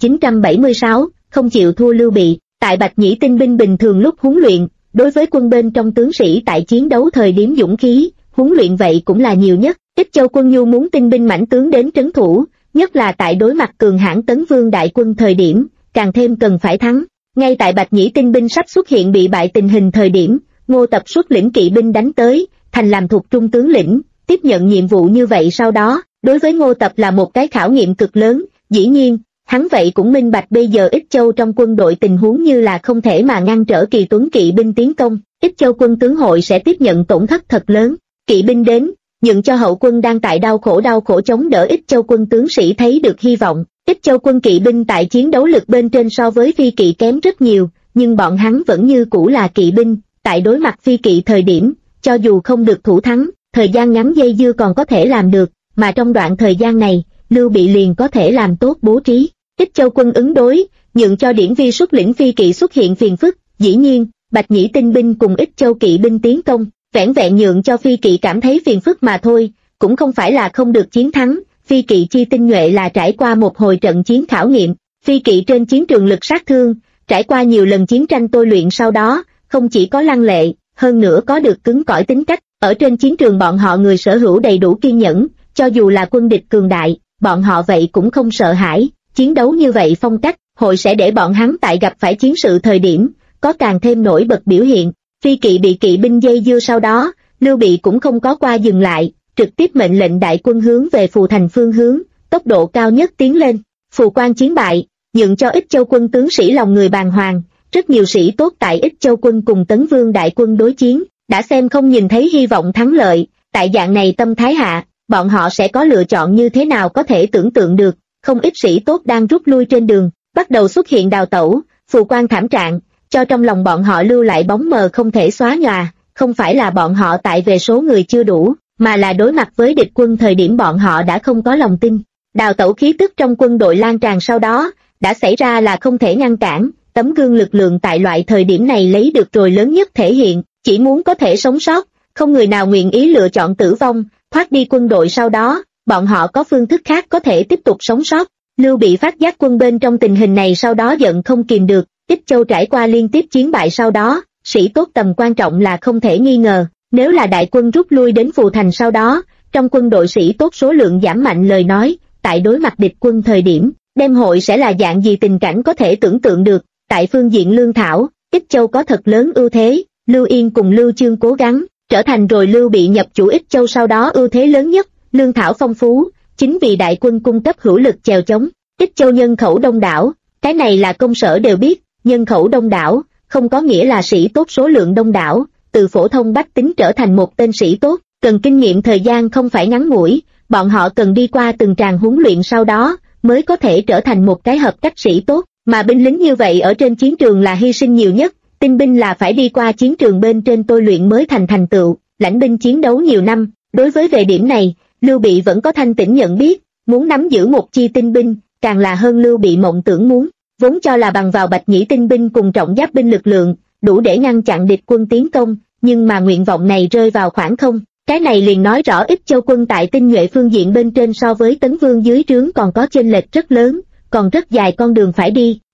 A: 1976, không chịu thua Lưu Bị, tại Bạch Nhĩ tinh binh bình thường lúc huấn luyện, đối với quân bên trong tướng sĩ tại chiến đấu thời điểm dũng khí, huấn luyện vậy cũng là nhiều nhất. Ích Châu quân nhu muốn tinh binh mãnh tướng đến trấn thủ, nhất là tại đối mặt cường hãn Tấn Vương đại quân thời điểm, càng thêm cần phải thắng. Ngay tại Bạch Nhĩ tinh binh sắp xuất hiện bị bại tình hình thời điểm, Ngô Tập xuất lĩnh kỵ binh đánh tới, thành làm thuộc trung tướng lĩnh, tiếp nhận nhiệm vụ như vậy sau đó, đối với Ngô Tập là một cái khảo nghiệm cực lớn, dĩ nhiên, hắn vậy cũng minh bạch bây giờ Ích Châu trong quân đội tình huống như là không thể mà ngăn trở Kỳ Tuấn kỵ binh tiến công, Ích Châu quân tướng hội sẽ tiếp nhận tổn thất thật lớn, kỵ binh đến, nhượng cho hậu quân đang tại đau khổ chống đỡ Ích Châu quân tướng sĩ thấy được hy vọng. Ích Châu quân kỵ binh tại chiến đấu lực bên trên so với phi kỵ kém rất nhiều, nhưng bọn hắn vẫn như cũ là kỵ binh, tại đối mặt phi kỵ thời điểm, cho dù không được thủ thắng, thời gian ngắn dây dưa còn có thể làm được, mà trong đoạn thời gian này, Lưu Bị liền có thể làm tốt bố trí. Ích Châu quân ứng đối, nhượng cho Điển Vi xuất lĩnh phi kỵ xuất hiện phiền phức, dĩ nhiên, Bạch Nhĩ tinh binh cùng Ích Châu kỵ binh tiến công, vẻn vẹn nhượng cho phi kỵ cảm thấy phiền phức mà thôi, cũng không phải là không được chiến thắng. Phi kỵ chi tinh nhuệ là trải qua một hồi trận chiến khảo nghiệm, phi kỵ trên chiến trường lực sát thương, trải qua nhiều lần chiến tranh tôi luyện sau đó, không chỉ có lăng lệ, hơn nữa có được cứng cỏi tính cách, ở trên chiến trường bọn họ người sở hữu đầy đủ kiên nhẫn, cho dù là quân địch cường đại, bọn họ vậy cũng không sợ hãi, chiến đấu như vậy phong cách, hội sẽ để bọn hắn tại gặp phải chiến sự thời điểm, có càng thêm nổi bật biểu hiện. Phi kỵ bị kỵ binh dây dưa sau đó, Lưu Bị cũng không có qua dừng lại, trực tiếp mệnh lệnh đại quân hướng về Phù Thành phương hướng, tốc độ cao nhất tiến lên. Phù Quan chiến bại, nhượng cho Ích Châu quân tướng sĩ lòng người bàng hoàng, rất nhiều sĩ tốt tại Ích Châu quân cùng Tấn Vương đại quân đối chiến, đã xem không nhìn thấy hy vọng thắng lợi, tại dạng này tâm thái hạ, bọn họ sẽ có lựa chọn như thế nào có thể tưởng tượng được, không ít sĩ tốt đang rút lui trên đường, bắt đầu xuất hiện đào tẩu, Phù Quan thảm trạng, cho trong lòng bọn họ lưu lại bóng mờ không thể xóa nhòa, không phải là bọn họ tại về số người chưa đủ, mà là đối mặt với địch quân thời điểm bọn họ đã không có lòng tin. Đào tẩu khí tức trong quân đội lan tràn sau đó, đã xảy ra là không thể ngăn cản, tấm gương lực lượng tại loại thời điểm này lấy được rồi lớn nhất thể hiện, chỉ muốn có thể sống sót, không người nào nguyện ý lựa chọn tử vong, thoát đi quân đội sau đó, bọn họ có phương thức khác có thể tiếp tục sống sót. Lưu Bị phát giác quân bên trong tình hình này sau đó giận không kìm được, Ích Châu trải qua liên tiếp chiến bại sau đó, sĩ tốt tầm quan trọng là không thể nghi ngờ. Nếu là đại quân rút lui đến Phù Thành sau đó, trong quân đội sĩ tốt số lượng giảm mạnh lời nói, tại đối mặt địch quân thời điểm, đem hội sẽ là dạng gì tình cảnh có thể tưởng tượng được. Tại phương diện lương thảo, Ích Châu có thật lớn ưu thế, Lưu Yên cùng Lưu Chương cố gắng, trở thành rồi Lưu Bị nhập chủ Ích Châu sau đó ưu thế lớn nhất, lương thảo phong phú, chính vì đại quân cung cấp hữu lực chèo chống. Ích Châu nhân khẩu đông đảo, cái này là công sở đều biết, nhân khẩu đông đảo, không có nghĩa là sĩ tốt số lượng đông đảo. Từ phổ thông bách tính trở thành một tên sĩ tốt, cần kinh nghiệm thời gian không phải ngắn ngủi, bọn họ cần đi qua từng tràng huấn luyện sau đó, mới có thể trở thành một cái hợp cách sĩ tốt, mà binh lính như vậy ở trên chiến trường là hy sinh nhiều nhất, tinh binh là phải đi qua chiến trường bên trên tôi luyện mới thành tựu, lãnh binh chiến đấu nhiều năm, đối với về điểm này, Lưu Bị vẫn có thanh tỉnh nhận biết, muốn nắm giữ một chi tinh binh, càng là hơn Lưu Bị mộng tưởng muốn, vốn cho là bằng vào Bạch Nhĩ tinh binh cùng trọng giáp binh lực lượng, đủ để ngăn chặn địch quân tiến công, nhưng mà nguyện vọng này rơi vào khoảng không. Cái này liền nói rõ Ích Châu quân tại tinh nhuệ phương diện bên trên so với Tấn Vương dưới trướng còn có chênh lệch rất lớn, còn rất dài con đường phải đi.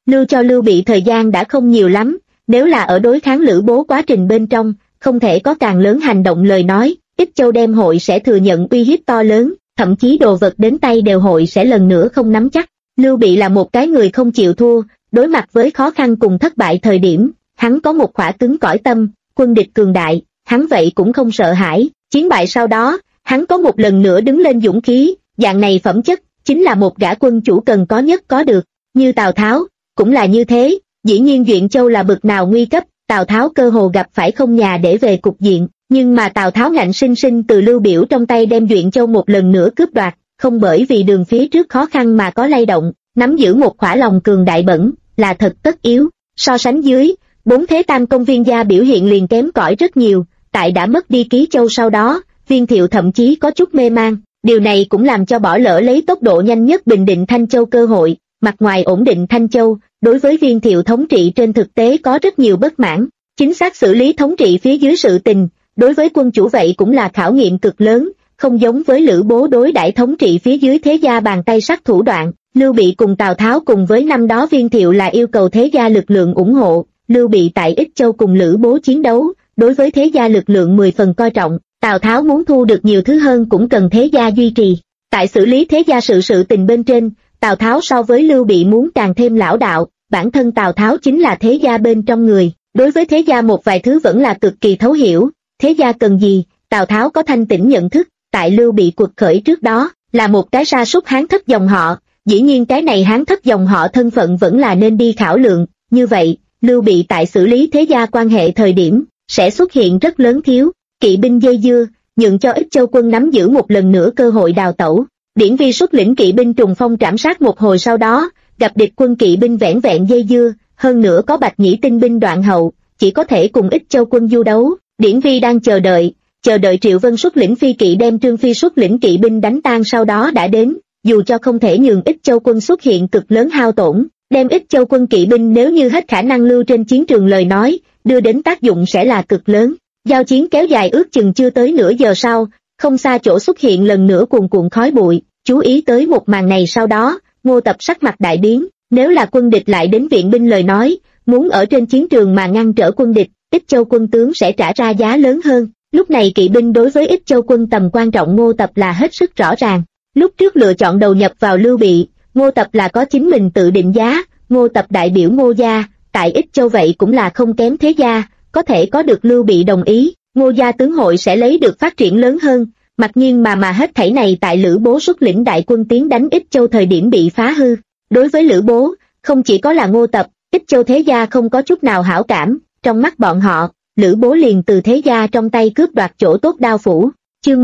A: lưu cho Lưu Bị thời gian đã không nhiều lắm, nếu là ở đối kháng Lữ Bố quá trình bên trong, không thể có càng lớn hành động lời nói, Ích Châu đem hội sẽ thừa nhận uy hiếp to lớn, thậm chí đồ vật đến tay đều hội sẽ lần nữa không nắm chắc. Lưu Bị là một cái người không chịu thua, đối mặt với khó khăn cùng thất bại thời điểm, hắn có một khỏa cứng cỏi tâm, quân địch cường đại, hắn vậy cũng không sợ hãi, chiến bại sau đó, hắn có một lần nữa đứng lên dũng khí, dạng này phẩm chất, chính là một gã quân chủ cần có nhất có được, như Tào Tháo, cũng là như thế, dĩ nhiên Duyện Châu là bực nào nguy cấp, Tào Tháo cơ hồ gặp phải không nhà để về cục diện, nhưng mà Tào Tháo ngạnh sinh sinh từ Lưu Biểu trong tay đem Duyện Châu một lần nữa cướp đoạt, không bởi vì đường phía trước khó khăn mà có lay động, nắm giữ một khỏa lòng cường đại bẩn, là thật tất yếu, so sánh dưới, 4 thế tam công Viên gia biểu hiện liền kém cỏi rất nhiều, tại đã mất đi Ký Châu sau đó, Viên Thiệu thậm chí có chút mê man, điều này cũng làm cho bỏ lỡ lấy tốc độ nhanh nhất bình định Thanh Châu cơ hội, mặt ngoài ổn định Thanh Châu, đối với Viên Thiệu thống trị trên thực tế có rất nhiều bất mãn, chính xác xử lý thống trị phía dưới sự tình, đối với quân chủ vậy cũng là khảo nghiệm cực lớn, không giống với Lữ Bố đối đãi thống trị phía dưới thế gia bàn tay sắt thủ đoạn, Lưu Bị cùng Tào Tháo cùng với năm đó Viên Thiệu là yêu cầu thế gia lực lượng ủng hộ, Lưu Bị tại Ích Châu cùng Lữ Bố chiến đấu, đối với thế gia lực lượng 10 phần coi trọng, Tào Tháo muốn thu được nhiều thứ hơn cũng cần thế gia duy trì. Tại xử lý thế gia sự tình bên trên, Tào Tháo so với Lưu Bị muốn càng thêm lão đạo, bản thân Tào Tháo chính là thế gia bên trong người, đối với thế gia một vài thứ vẫn là cực kỳ thấu hiểu, thế gia cần gì, Tào Tháo có thanh tĩnh nhận thức, tại Lưu Bị quật khởi trước đó, là một cái sa sút Hán thất dòng họ, dĩ nhiên cái này Hán thất dòng họ thân phận vẫn là nên đi khảo lượng, như vậy, Lưu Bị tại xử lý thế gia quan hệ thời điểm, sẽ xuất hiện rất lớn thiếu, kỵ binh dây dưa, nhượng cho Ích Châu quân nắm giữ một lần nữa cơ hội đào tẩu. Điển Vi xuất lĩnh kỵ binh trùng phong trảm sát một hồi sau đó, gặp địch quân kỵ binh vẻn vẹn dây dưa, hơn nữa có Bạch Nhĩ tinh binh đoạn hậu, chỉ có thể cùng Ích Châu quân du đấu. Điển Vi đang chờ đợi Triệu Vân xuất lĩnh phi kỵ đem Trương Phi xuất lĩnh kỵ binh đánh tan sau đó đã đến, dù cho không thể nhường Ích Châu quân xuất hiện cực lớn hao tổn, đem Ích Châu quân kỵ binh nếu như hết khả năng lưu trên chiến trường lời nói, đưa đến tác dụng sẽ là cực lớn. Giao chiến kéo dài ước chừng chưa tới nửa giờ sau, không xa chỗ xuất hiện lần nữa cuồn cuộn khói bụi, chú ý tới một màn này sau đó, Ngô Tập sắc mặt đại biến, nếu là quân địch lại đến viện binh lời nói, muốn ở trên chiến trường mà ngăn trở quân địch, Ích Châu quân tướng sẽ trả ra giá lớn hơn. Lúc này kỵ binh đối với Ích Châu quân tầm quan trọng Ngô Tập là hết sức rõ ràng. Lúc trước lựa chọn đầu nhập vào Lưu Bị, Ngô Tập là có chính mình tự định giá, Ngô Tập đại biểu Ngô gia, tại Ích Châu vậy cũng là không kém thế gia, có thể có được Lưu Bị đồng ý, Ngô gia tướng hội sẽ lấy được phát triển lớn hơn. Mặc nhiên mà hết thảy này tại Lữ Bố xuất lĩnh đại quân tiến đánh Ích Châu thời điểm bị phá hư. Đối với Lữ Bố, không chỉ có là Ngô Tập, Ích Châu thế gia không có chút nào hảo cảm, trong mắt bọn họ, Lữ Bố liền từ thế gia trong tay cướp đoạt chỗ tốt đao phủ. Chương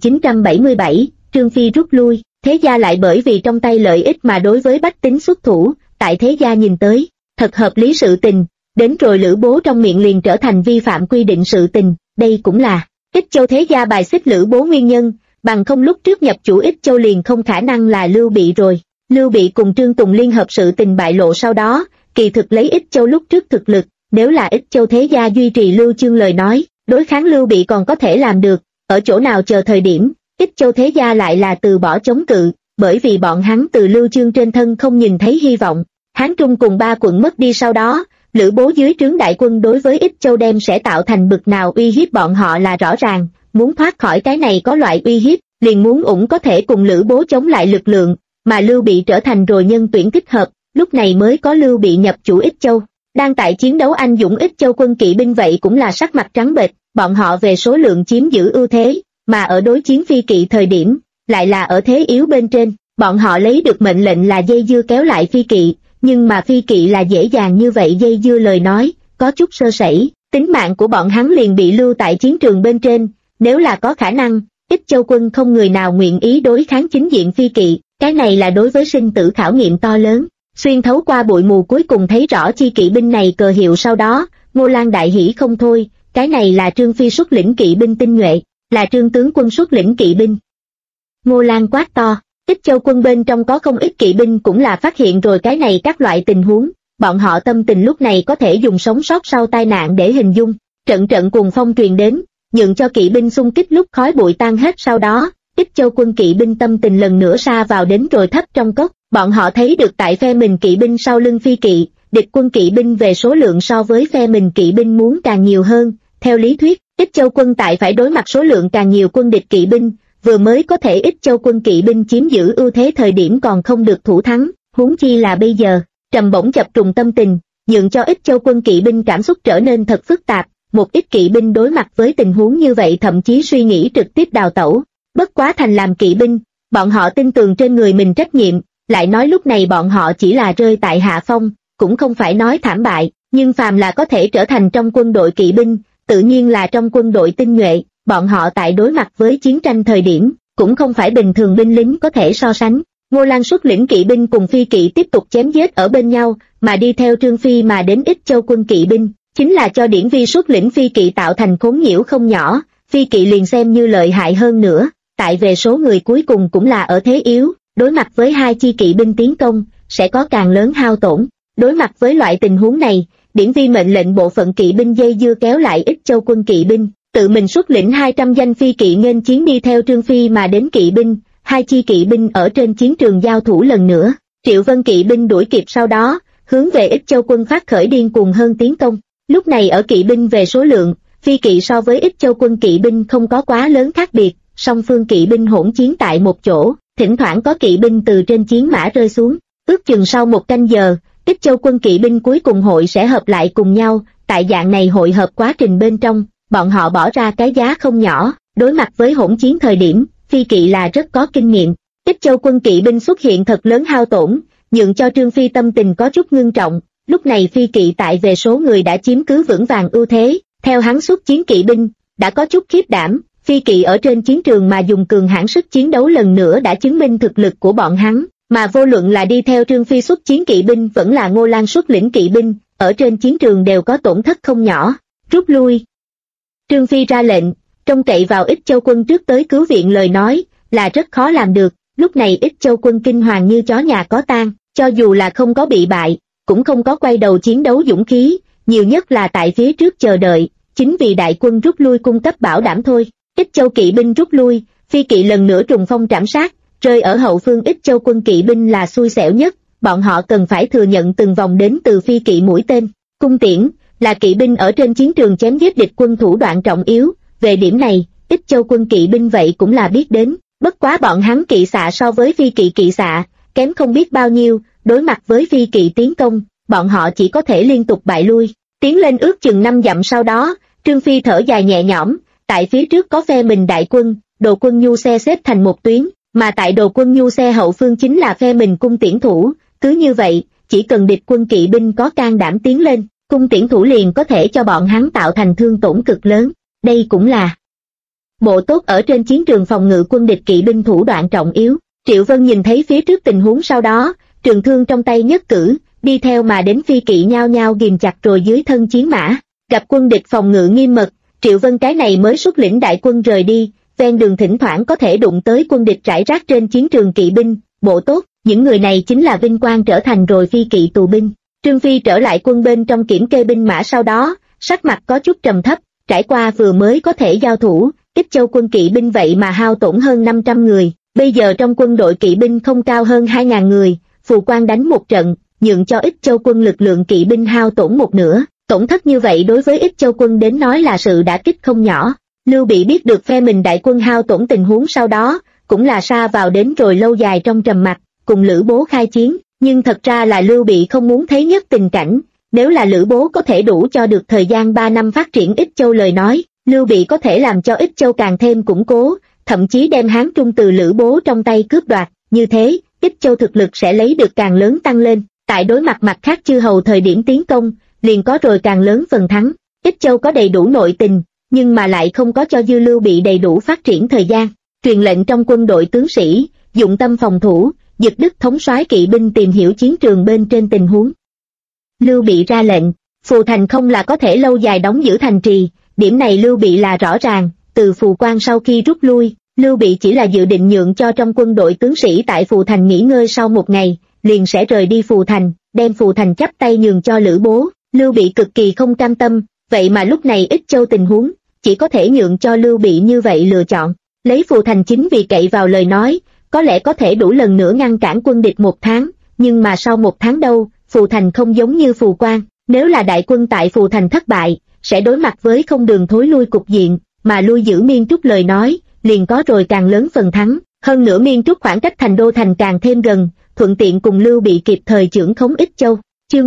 A: 1977, Trương Phi rút lui, thế gia lại bởi vì trong tay lợi ích mà đối với bách tính xuất thủ, tại thế gia nhìn tới, thật hợp lý sự tình, đến rồi Lữ Bố trong miệng liền trở thành vi phạm quy định sự tình, đây cũng là Ích Châu thế gia bài xích Lữ Bố nguyên nhân, bằng không lúc trước nhập chủ Ích Châu liền không khả năng là Lưu Bị rồi. Lưu Bị cùng Trương Tùng liên hợp sự tình bại lộ sau đó, kỳ thực lấy Ích Châu lúc trước thực lực, nếu là Ích Châu thế gia duy trì Lưu Chương lời nói, đối kháng Lưu Bị còn có thể làm được, ở chỗ nào chờ thời điểm, Ích Châu thế gia lại là từ bỏ chống cự, bởi vì bọn hắn từ Lưu Chương trên thân không nhìn thấy hy vọng. Hán Trung cùng 3 quận mất đi sau đó, Lữ Bố dưới trướng đại quân đối với Ích Châu đem sẽ tạo thành bực nào uy hiếp bọn họ là rõ ràng, muốn thoát khỏi cái này có loại uy hiếp, liền muốn có thể cùng Lữ Bố chống lại lực lượng, mà Lưu Bị trở thành rồi nhân tuyển thích hợp, lúc này mới có Lưu Bị nhập chủ Ích Châu. Đang tại chiến đấu anh dũng Ích Châu quân kỵ binh vậy cũng là sắc mặt trắng bệch, bọn họ về số lượng chiếm giữ ưu thế, mà ở đối chiến phi kỵ thời điểm, lại là ở thế yếu bên trên, bọn họ lấy được mệnh lệnh là dây dưa kéo lại phi kỵ, nhưng mà phi kỵ là dễ dàng như vậy dây dưa lời nói, có chút sơ sẩy, tính mạng của bọn hắn liền bị lưu tại chiến trường bên trên, nếu là có khả năng, Ích Châu quân không người nào nguyện ý đối kháng chính diện phi kỵ, cái này là đối với sinh tử khảo nghiệm to lớn. Xuyên thấu qua bụi mù cuối cùng thấy rõ chi kỵ binh này cờ hiệu sau đó, Ngô Lan đại hỉ không thôi, cái này là Trương Phi xuất lĩnh kỵ binh tinh nhuệ, là Trương tướng quân xuất lĩnh kỵ binh. Ngô Lan quát to, Ích Châu quân bên trong có không ít kỵ binh cũng là phát hiện rồi cái này các loại tình huống, bọn họ tâm tình lúc này có thể dùng sống sót sau tai nạn để hình dung, trận cuồng phong truyền đến, nhượng cho kỵ binh xung kích lúc khói bụi tan hết sau đó, Ích Châu quân kỵ binh tâm tình lần nữa sa vào đến rồi thấp trong cốc, Bọn họ thấy được tại phe mình kỵ binh sau lưng phi kỵ, địch quân kỵ binh về số lượng so với phe mình kỵ binh muốn càng nhiều hơn. Theo lý thuyết, Ích Châu quân tại phải đối mặt số lượng càng nhiều quân địch kỵ binh, vừa mới có thể Ích Châu quân kỵ binh chiếm giữ ưu thế thời điểm còn không được thủ thắng, huống chi là bây giờ. Trầm bổng chập trùng tâm tình, nhượng cho Ích Châu quân kỵ binh cảm xúc trở nên thật phức tạp. Một ít kỵ binh đối mặt với tình huống như vậy thậm chí suy nghĩ trực tiếp đào tẩu. Bất quá thành làm kỵ binh, bọn họ tin tưởng trên người mình trách nhiệm, lại nói lúc này bọn họ chỉ là rơi tại hạ phong, cũng không phải nói thảm bại, nhưng phàm là có thể trở thành trong quân đội kỵ binh, tự nhiên là trong quân đội tinh nhuệ, bọn họ tại đối mặt với chiến tranh thời điểm, cũng không phải bình thường binh lính có thể so sánh. Ngô Lan xuất lĩnh kỵ binh cùng phi kỵ tiếp tục chém giết ở bên nhau, mà đi theo Trương Phi mà đến Ích Châu quân kỵ binh, chính là cho Điển Vi xuất lĩnh phi kỵ tạo thành khốn nhiễu không nhỏ, phi kỵ liền xem như lợi hại hơn nữa, tại về số người cuối cùng cũng là ở thế yếu, đối mặt với hai chi kỵ binh tiến công, sẽ có càng lớn hao tổn. Đối mặt với loại tình huống này, Điển Vi mệnh lệnh bộ phận kỵ binh dây dưa kéo lại Ích Châu quân kỵ binh, tự mình xuất lĩnh 200 danh phi kỵ nghênh chiến đi theo Trương Phi mà đến kỵ binh, hai chi kỵ binh ở trên chiến trường giao thủ lần nữa. Triệu Vân kỵ binh đuổi kịp sau đó, hướng về Ích Châu quân phát khởi điên cuồng hơn tiến công. Lúc này ở kỵ binh về số lượng, phi kỵ so với Ích Châu quân kỵ binh không có quá lớn khác biệt, song phương kỵ binh hỗn chiến tại một chỗ, thỉnh thoảng có kỵ binh từ trên chiến mã rơi xuống. Ước chừng sau một canh giờ, Ích Châu quân kỵ binh cuối cùng hội sẽ hợp lại cùng nhau, tại dạng này hội hợp quá trình bên trong, bọn họ bỏ ra cái giá không nhỏ, đối mặt với hỗn chiến thời điểm, phi kỵ là rất có kinh nghiệm. Ích Châu quân kỵ binh xuất hiện thật lớn hao tổn, nhượng cho Trương Phi tâm tình có chút ngưng trọng, lúc này phi kỵ tại về số người đã chiếm cứ vững vàng ưu thế, theo hắn xuất chiến kỵ binh, đã có chút khiếp đảm, phi kỵ ở trên chiến trường mà dùng cường hãn sức chiến đấu lần nữa đã chứng minh thực lực của bọn hắn, mà vô luận là đi theo Trương Phi xuất chiến kỵ binh vẫn là Ngô Lan xuất lĩnh kỵ binh, ở trên chiến trường đều có tổn thất không nhỏ, rút lui. Trương Phi ra lệnh, trông cậy vào Ích Châu quân trước tới cứu viện lời nói, là rất khó làm được, lúc này Ích Châu quân kinh hoàng như chó nhà có tang, cho dù là không có bị bại, cũng không có quay đầu chiến đấu dũng khí, nhiều nhất là tại phía trước chờ đợi, chính vì đại quân rút lui cung cấp bảo đảm thôi. Ích Châu kỵ binh rút lui, phi kỵ lần nữa trùng phong trảm sát, rơi ở hậu phương Ích Châu quân kỵ binh là xui xẻo nhất, bọn họ cần phải thừa nhận từng vòng đến từ phi kỵ mũi tên, cung tiễn, là kỵ binh ở trên chiến trường chém giết địch quân thủ đoạn trọng yếu, về điểm này, Ích Châu quân kỵ binh vậy cũng là biết đến, bất quá bọn hắn kỵ xạ so với phi kỵ kỵ xạ, kém không biết bao nhiêu, đối mặt với phi kỵ tiến công, bọn họ chỉ có thể liên tục bại lui, tiến lên ước chừng 5 dặm sau đó, Trương Phi thở dài nhẹ nhõm, tại phía trước có phe mình đại quân, đồ quân nhu xe xếp thành một tuyến, mà tại đồ quân nhu xe hậu phương chính là phe mình cung tiễn thủ, cứ như vậy, chỉ cần địch quân kỵ binh có can đảm tiến lên, cung tiễn thủ liền có thể cho bọn hắn tạo thành thương tổn cực lớn, đây cũng là bộ tốt ở trên chiến trường phòng ngự quân địch kỵ binh thủ đoạn trọng yếu. Triệu Vân nhìn thấy phía trước tình huống sau đó, trường thương trong tay nhất cử, đi theo mà đến phi kỵ nhao nhao ghìm chặt rồi dưới thân chiến mã, gặp quân địch phòng ngự nghiêm mật, Triệu Vân cái này mới xuất lĩnh đại quân rời đi, ven đường thỉnh thoảng có thể đụng tới quân địch rải rác trên chiến trường kỵ binh, bộ tốt, những người này chính là vinh quang trở thành rồi phi kỵ tù binh. Trương Phi trở lại quân bên trong kiểm kê binh mã sau đó, sắc mặt có chút trầm thấp, trải qua vừa mới có thể giao thủ, Ích Châu quân kỵ binh vậy mà hao tổn hơn 500 người, bây giờ trong quân đội kỵ binh không cao hơn 2.000 người, Phù Quang đánh một trận, nhượng cho Ích Châu quân lực lượng kỵ binh hao tổn một nửa, tổn thất như vậy đối với Ích Châu quân đến nói là sự đả kích không nhỏ. Lưu Bị biết được phe mình đại quân hao tổn tình huống sau đó, cũng là sa vào đến rồi lâu dài trong trầm mặc, cùng Lữ Bố khai chiến, nhưng thật ra là Lưu Bị không muốn thấy nhất tình cảnh, nếu là Lữ Bố có thể đủ cho được thời gian 3 năm phát triển Ích Châu lời nói, Lưu Bị có thể làm cho Ích Châu càng thêm củng cố, thậm chí đem Hán Trung từ Lữ Bố trong tay cướp đoạt, như thế, Ích Châu thực lực sẽ lấy được càng lớn tăng lên, tại đối mặt mặt khác chư hầu thời điểm tiến công, liền có rồi càng lớn phần thắng. Ích Châu có đầy đủ nội tình, nhưng mà lại không có cho dư Lưu Bị đầy đủ phát triển thời gian. Truyền lệnh trong quân đội tướng sĩ, dụng tâm phòng thủ, Dực Đức thống soái kỵ binh tìm hiểu chiến trường bên trên tình huống. Lưu Bị ra lệnh, Phù Thành không là có thể lâu dài đóng giữ thành trì, điểm này Lưu Bị là rõ ràng, từ Phù Quan sau khi rút lui, Lưu Bị chỉ là dự định nhượng cho trong quân đội tướng sĩ tại Phù Thành nghỉ ngơi sau một ngày, liền sẽ rời đi Phù Thành, đem Phù Thành chắp tay nhường cho Lữ Bố. Lưu Bị cực kỳ không cam tâm, vậy mà lúc này Ích Châu tình huống, chỉ có thể nhượng cho Lưu Bị như vậy lựa chọn. Lấy Phù Thành chính vì cậy vào lời nói, có lẽ có thể đủ lần nữa ngăn cản quân địch 1 tháng, nhưng mà sau 1 tháng đâu, Phù Thành không giống như Phù Quan, nếu là đại quân tại Phù Thành thất bại, sẽ đối mặt với không đường thối lui cục diện, mà lui giữ Miên Trúc lời nói, liền có rồi càng lớn phần thắng. Hơn nữa Miên Trúc khoảng cách thành đô thành càng thêm gần, thuận tiện cùng Lưu Bị kịp thời chưởng khống Ích Châu. Chương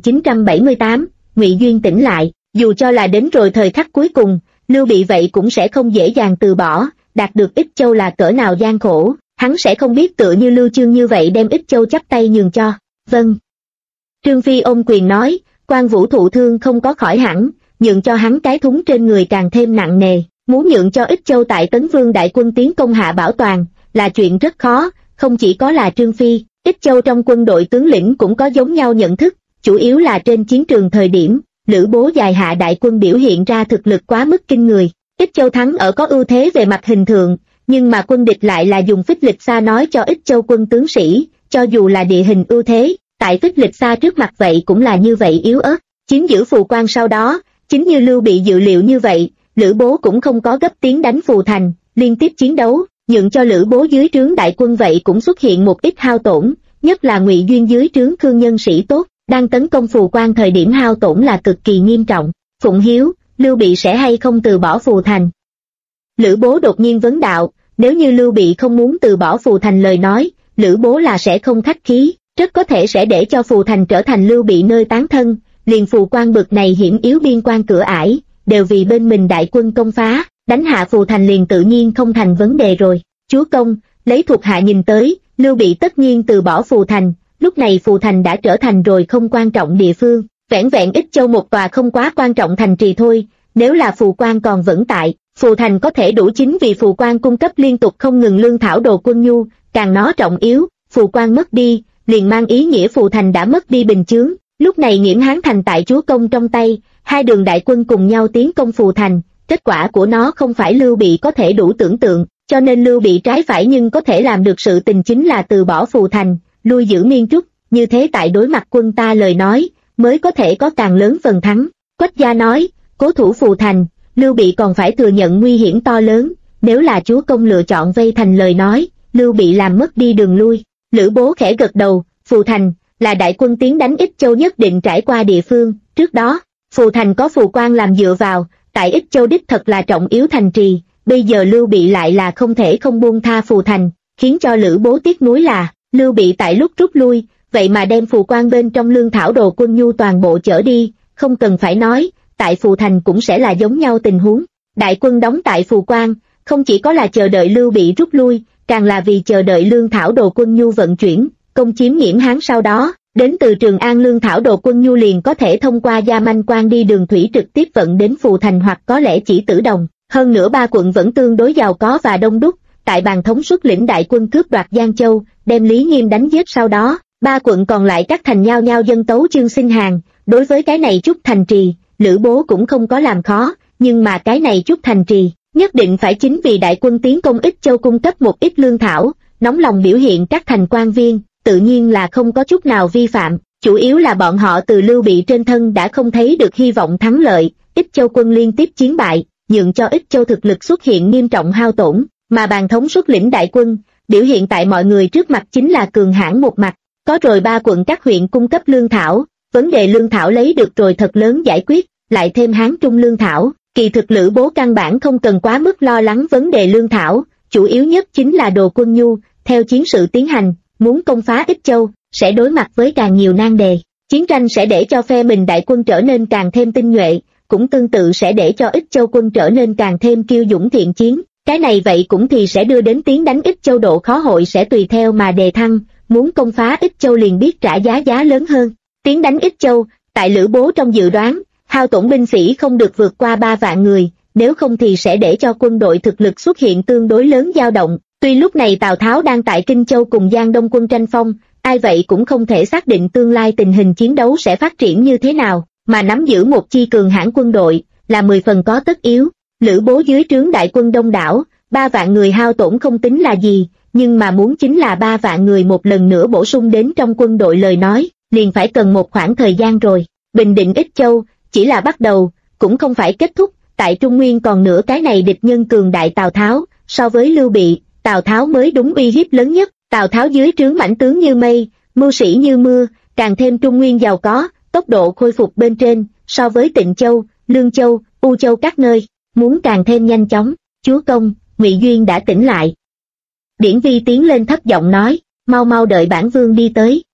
A: 1978, Ngụy Duyên tỉnh lại, dù cho là đến rồi thời khắc cuối cùng, Lưu Bị vậy cũng sẽ không dễ dàng từ bỏ, đạt được Ích Châu là cỡ nào gian khổ, hắn sẽ không biết tựa như Lưu Chương như vậy đem Ích Châu chắp tay nhường cho. Vâng. Trương Phi ôm quyền nói, Quan Vũ thụ thương không có khỏi hẳn, nhượng cho hắn cái thúng trên người càng thêm nặng nề, muốn nhượng cho Ích Châu tại Tấn Vương đại quân tiến công hạ bảo toàn, là chuyện rất khó, không chỉ có là Trương Phi, Ích Châu trong quân đội tướng lĩnh cũng có giống nhau nhận thức, chủ yếu là trên chiến trường thời điểm, Lữ Bố dài hạ đại quân biểu hiện ra thực lực quá mức kinh người. Ích Châu thắng ở có ưu thế về mặt hình thượng, nhưng mà quân địch lại là dùng phích lịch xa nói cho Ích Châu quân tướng sĩ, cho dù là địa hình ưu thế, tại phích lịch xa trước mặt vậy cũng là như vậy yếu ớt. Chiếm giữ Phù Quan sau đó, chính như Lưu Bị dự liệu như vậy, Lữ Bố cũng không có gấp tiến đánh Phù Thành, liên tiếp chiến đấu, nhượng cho Lữ Bố dưới trướng đại quân vậy cũng xuất hiện một ít hao tổn, nhất là Ngụy Duyên dưới trướng Khương nhân sĩ tốt, đang tấn công Phù Quan thời điểm hao tổn là cực kỳ nghiêm trọng. Phụng Hiếu, Lưu Bị sẽ hay không từ bỏ Phù Thành? Lữ Bố đột nhiên vấn đạo, nếu như Lưu Bị không muốn từ bỏ Phù Thành lời nói, Lữ Bố là sẽ không khách khí, rất có thể sẽ để cho Phù Thành trở thành Lưu Bị nơi tán thân, liền Phù Quan bực này hiểm yếu biên quan cửa ải, đều vì bên mình đại quân công phá, đánh hạ Phù Thành liền tự nhiên không thành vấn đề rồi. Chúa công, lấy thuộc hạ nhìn tới, Lưu Bị tất nhiên từ bỏ Phù Thành, lúc này Phù Thành đã trở thành rồi không quan trọng địa phương, vẻn vẹn Ích Châu một tòa không quá quan trọng thành trì thôi, nếu là Phù Quan còn vẫn tại, Phù Thành có thể đủ chính vì Phù Quan cung cấp liên tục không ngừng lương thảo đồ quân nhu, càng nó trọng yếu, Phù Quan mất đi, liền mang ý nghĩa Phù Thành đã mất đi bình chướng, lúc này Nghiễm Hán thành tại chúa công trong tay, hai đường đại quân cùng nhau tiến công Phù Thành, kết quả của nó không phải Lưu Bị có thể đủ tưởng tượng, cho nên Lưu Bị trái phải nhưng có thể làm được sự tình chính là từ bỏ Phù Thành, lui giữ Miên Trúc, như thế tại đối mặt quân ta lời nói, mới có thể có càng lớn phần thắng. Quách Gia nói, cố thủ Phù Thành, Lưu Bị còn phải thừa nhận nguy hiểm to lớn, nếu là chúa công lựa chọn vây thành lời nói, Lưu Bị làm mất đi đường lui. Lữ Bố khẽ gật đầu, Phù Thành là đại quân tiến đánh Ích Châu nhất định trải qua địa phương, trước đó, Phù Thành có Phù Quan làm dựa vào, tại Ích Châu đích thật là trọng yếu thành trì, bây giờ Lưu Bị lại là không thể không buông tha Phù Thành, khiến cho Lữ Bố tiếc nuối là, Lưu Bị tại lúc rút lui, vậy mà đem Phù Quan bên trong lương thảo đồ quân nhu toàn bộ chở đi, không cần phải nói, tại Phù Thành cũng sẽ là giống nhau tình huống. Đại quân đóng tại Phù Quan, không chỉ có là chờ đợi Lưu Bị rút lui, càng là vì chờ đợi lương thảo đồ quân nhu vận chuyển, công chiếm Nghiễm Hán sau đó, đến từ Trường An lương thảo đồ quân nhu liền có thể thông qua Gia Manh Quan đi đường thủy trực tiếp vận đến Phù Thành hoặc có lẽ chỉ Tử Đồng. Hơn nữa ba quận vẫn tương đối giàu có và đông đúc, tại Bàn Thống xuất lĩnh đại quân cướp đoạt Giang Châu, đem Lý Nghiêm đánh giết sau đó, ba quận còn lại các thành nhao nhao dân tấu chương xin hàng, đối với cái này chút thành trì, Lữ Bố cũng không có làm khó, nhưng mà cái này chút thành trì, nhất định phải chính vì đại quân tiến công Ích Châu cung cấp một ít lương thảo, nóng lòng biểu hiện các thành quan viên, tự nhiên là không có chút nào vi phạm, chủ yếu là bọn họ từ Lưu Bị trên thân đã không thấy được hy vọng thắng lợi, Ích Châu quân liên tiếp chiến bại, nhượng cho Ích Châu thực lực xuất hiện nghiêm trọng hao tổn, mà Bàn Thống xuất lĩnh đại quân, biểu hiện tại mọi người trước mặt chính là cường hãn một mặt, có rồi ba quận các huyện cung cấp lương thảo, vấn đề lương thảo lấy được rồi thật lớn giải quyết, lại thêm Hán Trung lương thảo, kỳ thực Lữ Bố căn bản không cần quá mức lo lắng vấn đề lương thảo, chủ yếu nhất chính là đồ quân nhu, theo chiến sự tiến hành, muốn công phá Ích Châu, sẽ đối mặt với càng nhiều nan đề, chiến tranh sẽ để cho phe mình đại quân trở nên càng thêm tinh nhuệ, cũng tương tự sẽ để cho Ích Châu quân trở nên càng thêm kiêu dũng thiện chiến, cái này vậy cũng thì sẽ đưa đến tiến đánh Ích Châu độ khó hội sẽ tùy theo mà đề thăng, muốn công phá Ích Châu liền biết trả giá lớn hơn. Tiến đánh Ích Châu, tại Lữ Bố trong dự đoán, hao tổn binh sĩ không được vượt qua 3 vạn người, nếu không thì sẽ để cho quân đội thực lực xuất hiện tương đối lớn dao động. Tuy lúc này Tào Tháo đang tại Kinh Châu cùng Giang Đông quân tranh phong, ai vậy cũng không thể xác định tương lai tình hình chiến đấu sẽ phát triển như thế nào, mà nắm giữ một chi cường hãn quân đội, là 10 phần có tất yếu. Lữ Bố dưới trướng đại quân đông đảo, 3 vạn người hao tổn không tính là gì, nhưng mà muốn chính là 3 vạn người một lần nữa bổ sung đến trong quân đội lời nói, liền phải cần một khoảng thời gian rồi. Bình định Ích Châu, chỉ là bắt đầu, cũng không phải kết thúc, tại Trung Nguyên còn nữa cái này địch nhân cường đại Tào Tháo, so với Lưu Bị, Tào Tháo mới đúng uy hiếp lớn nhất. Tào Tháo dưới trướng mãnh tướng như mây, mưu sĩ như mưa, càng thêm Trung Nguyên giàu có, tốc độ khôi phục bên trên, so với Tịnh Châu, Lương Châu, U Châu các nơi, muốn càng thêm nhanh chóng. Chúa công, Ngụy Duyên đã tỉnh lại. Điển Vi tiến lên thấp giọng nói, mau mau đợi bản vương đi tới.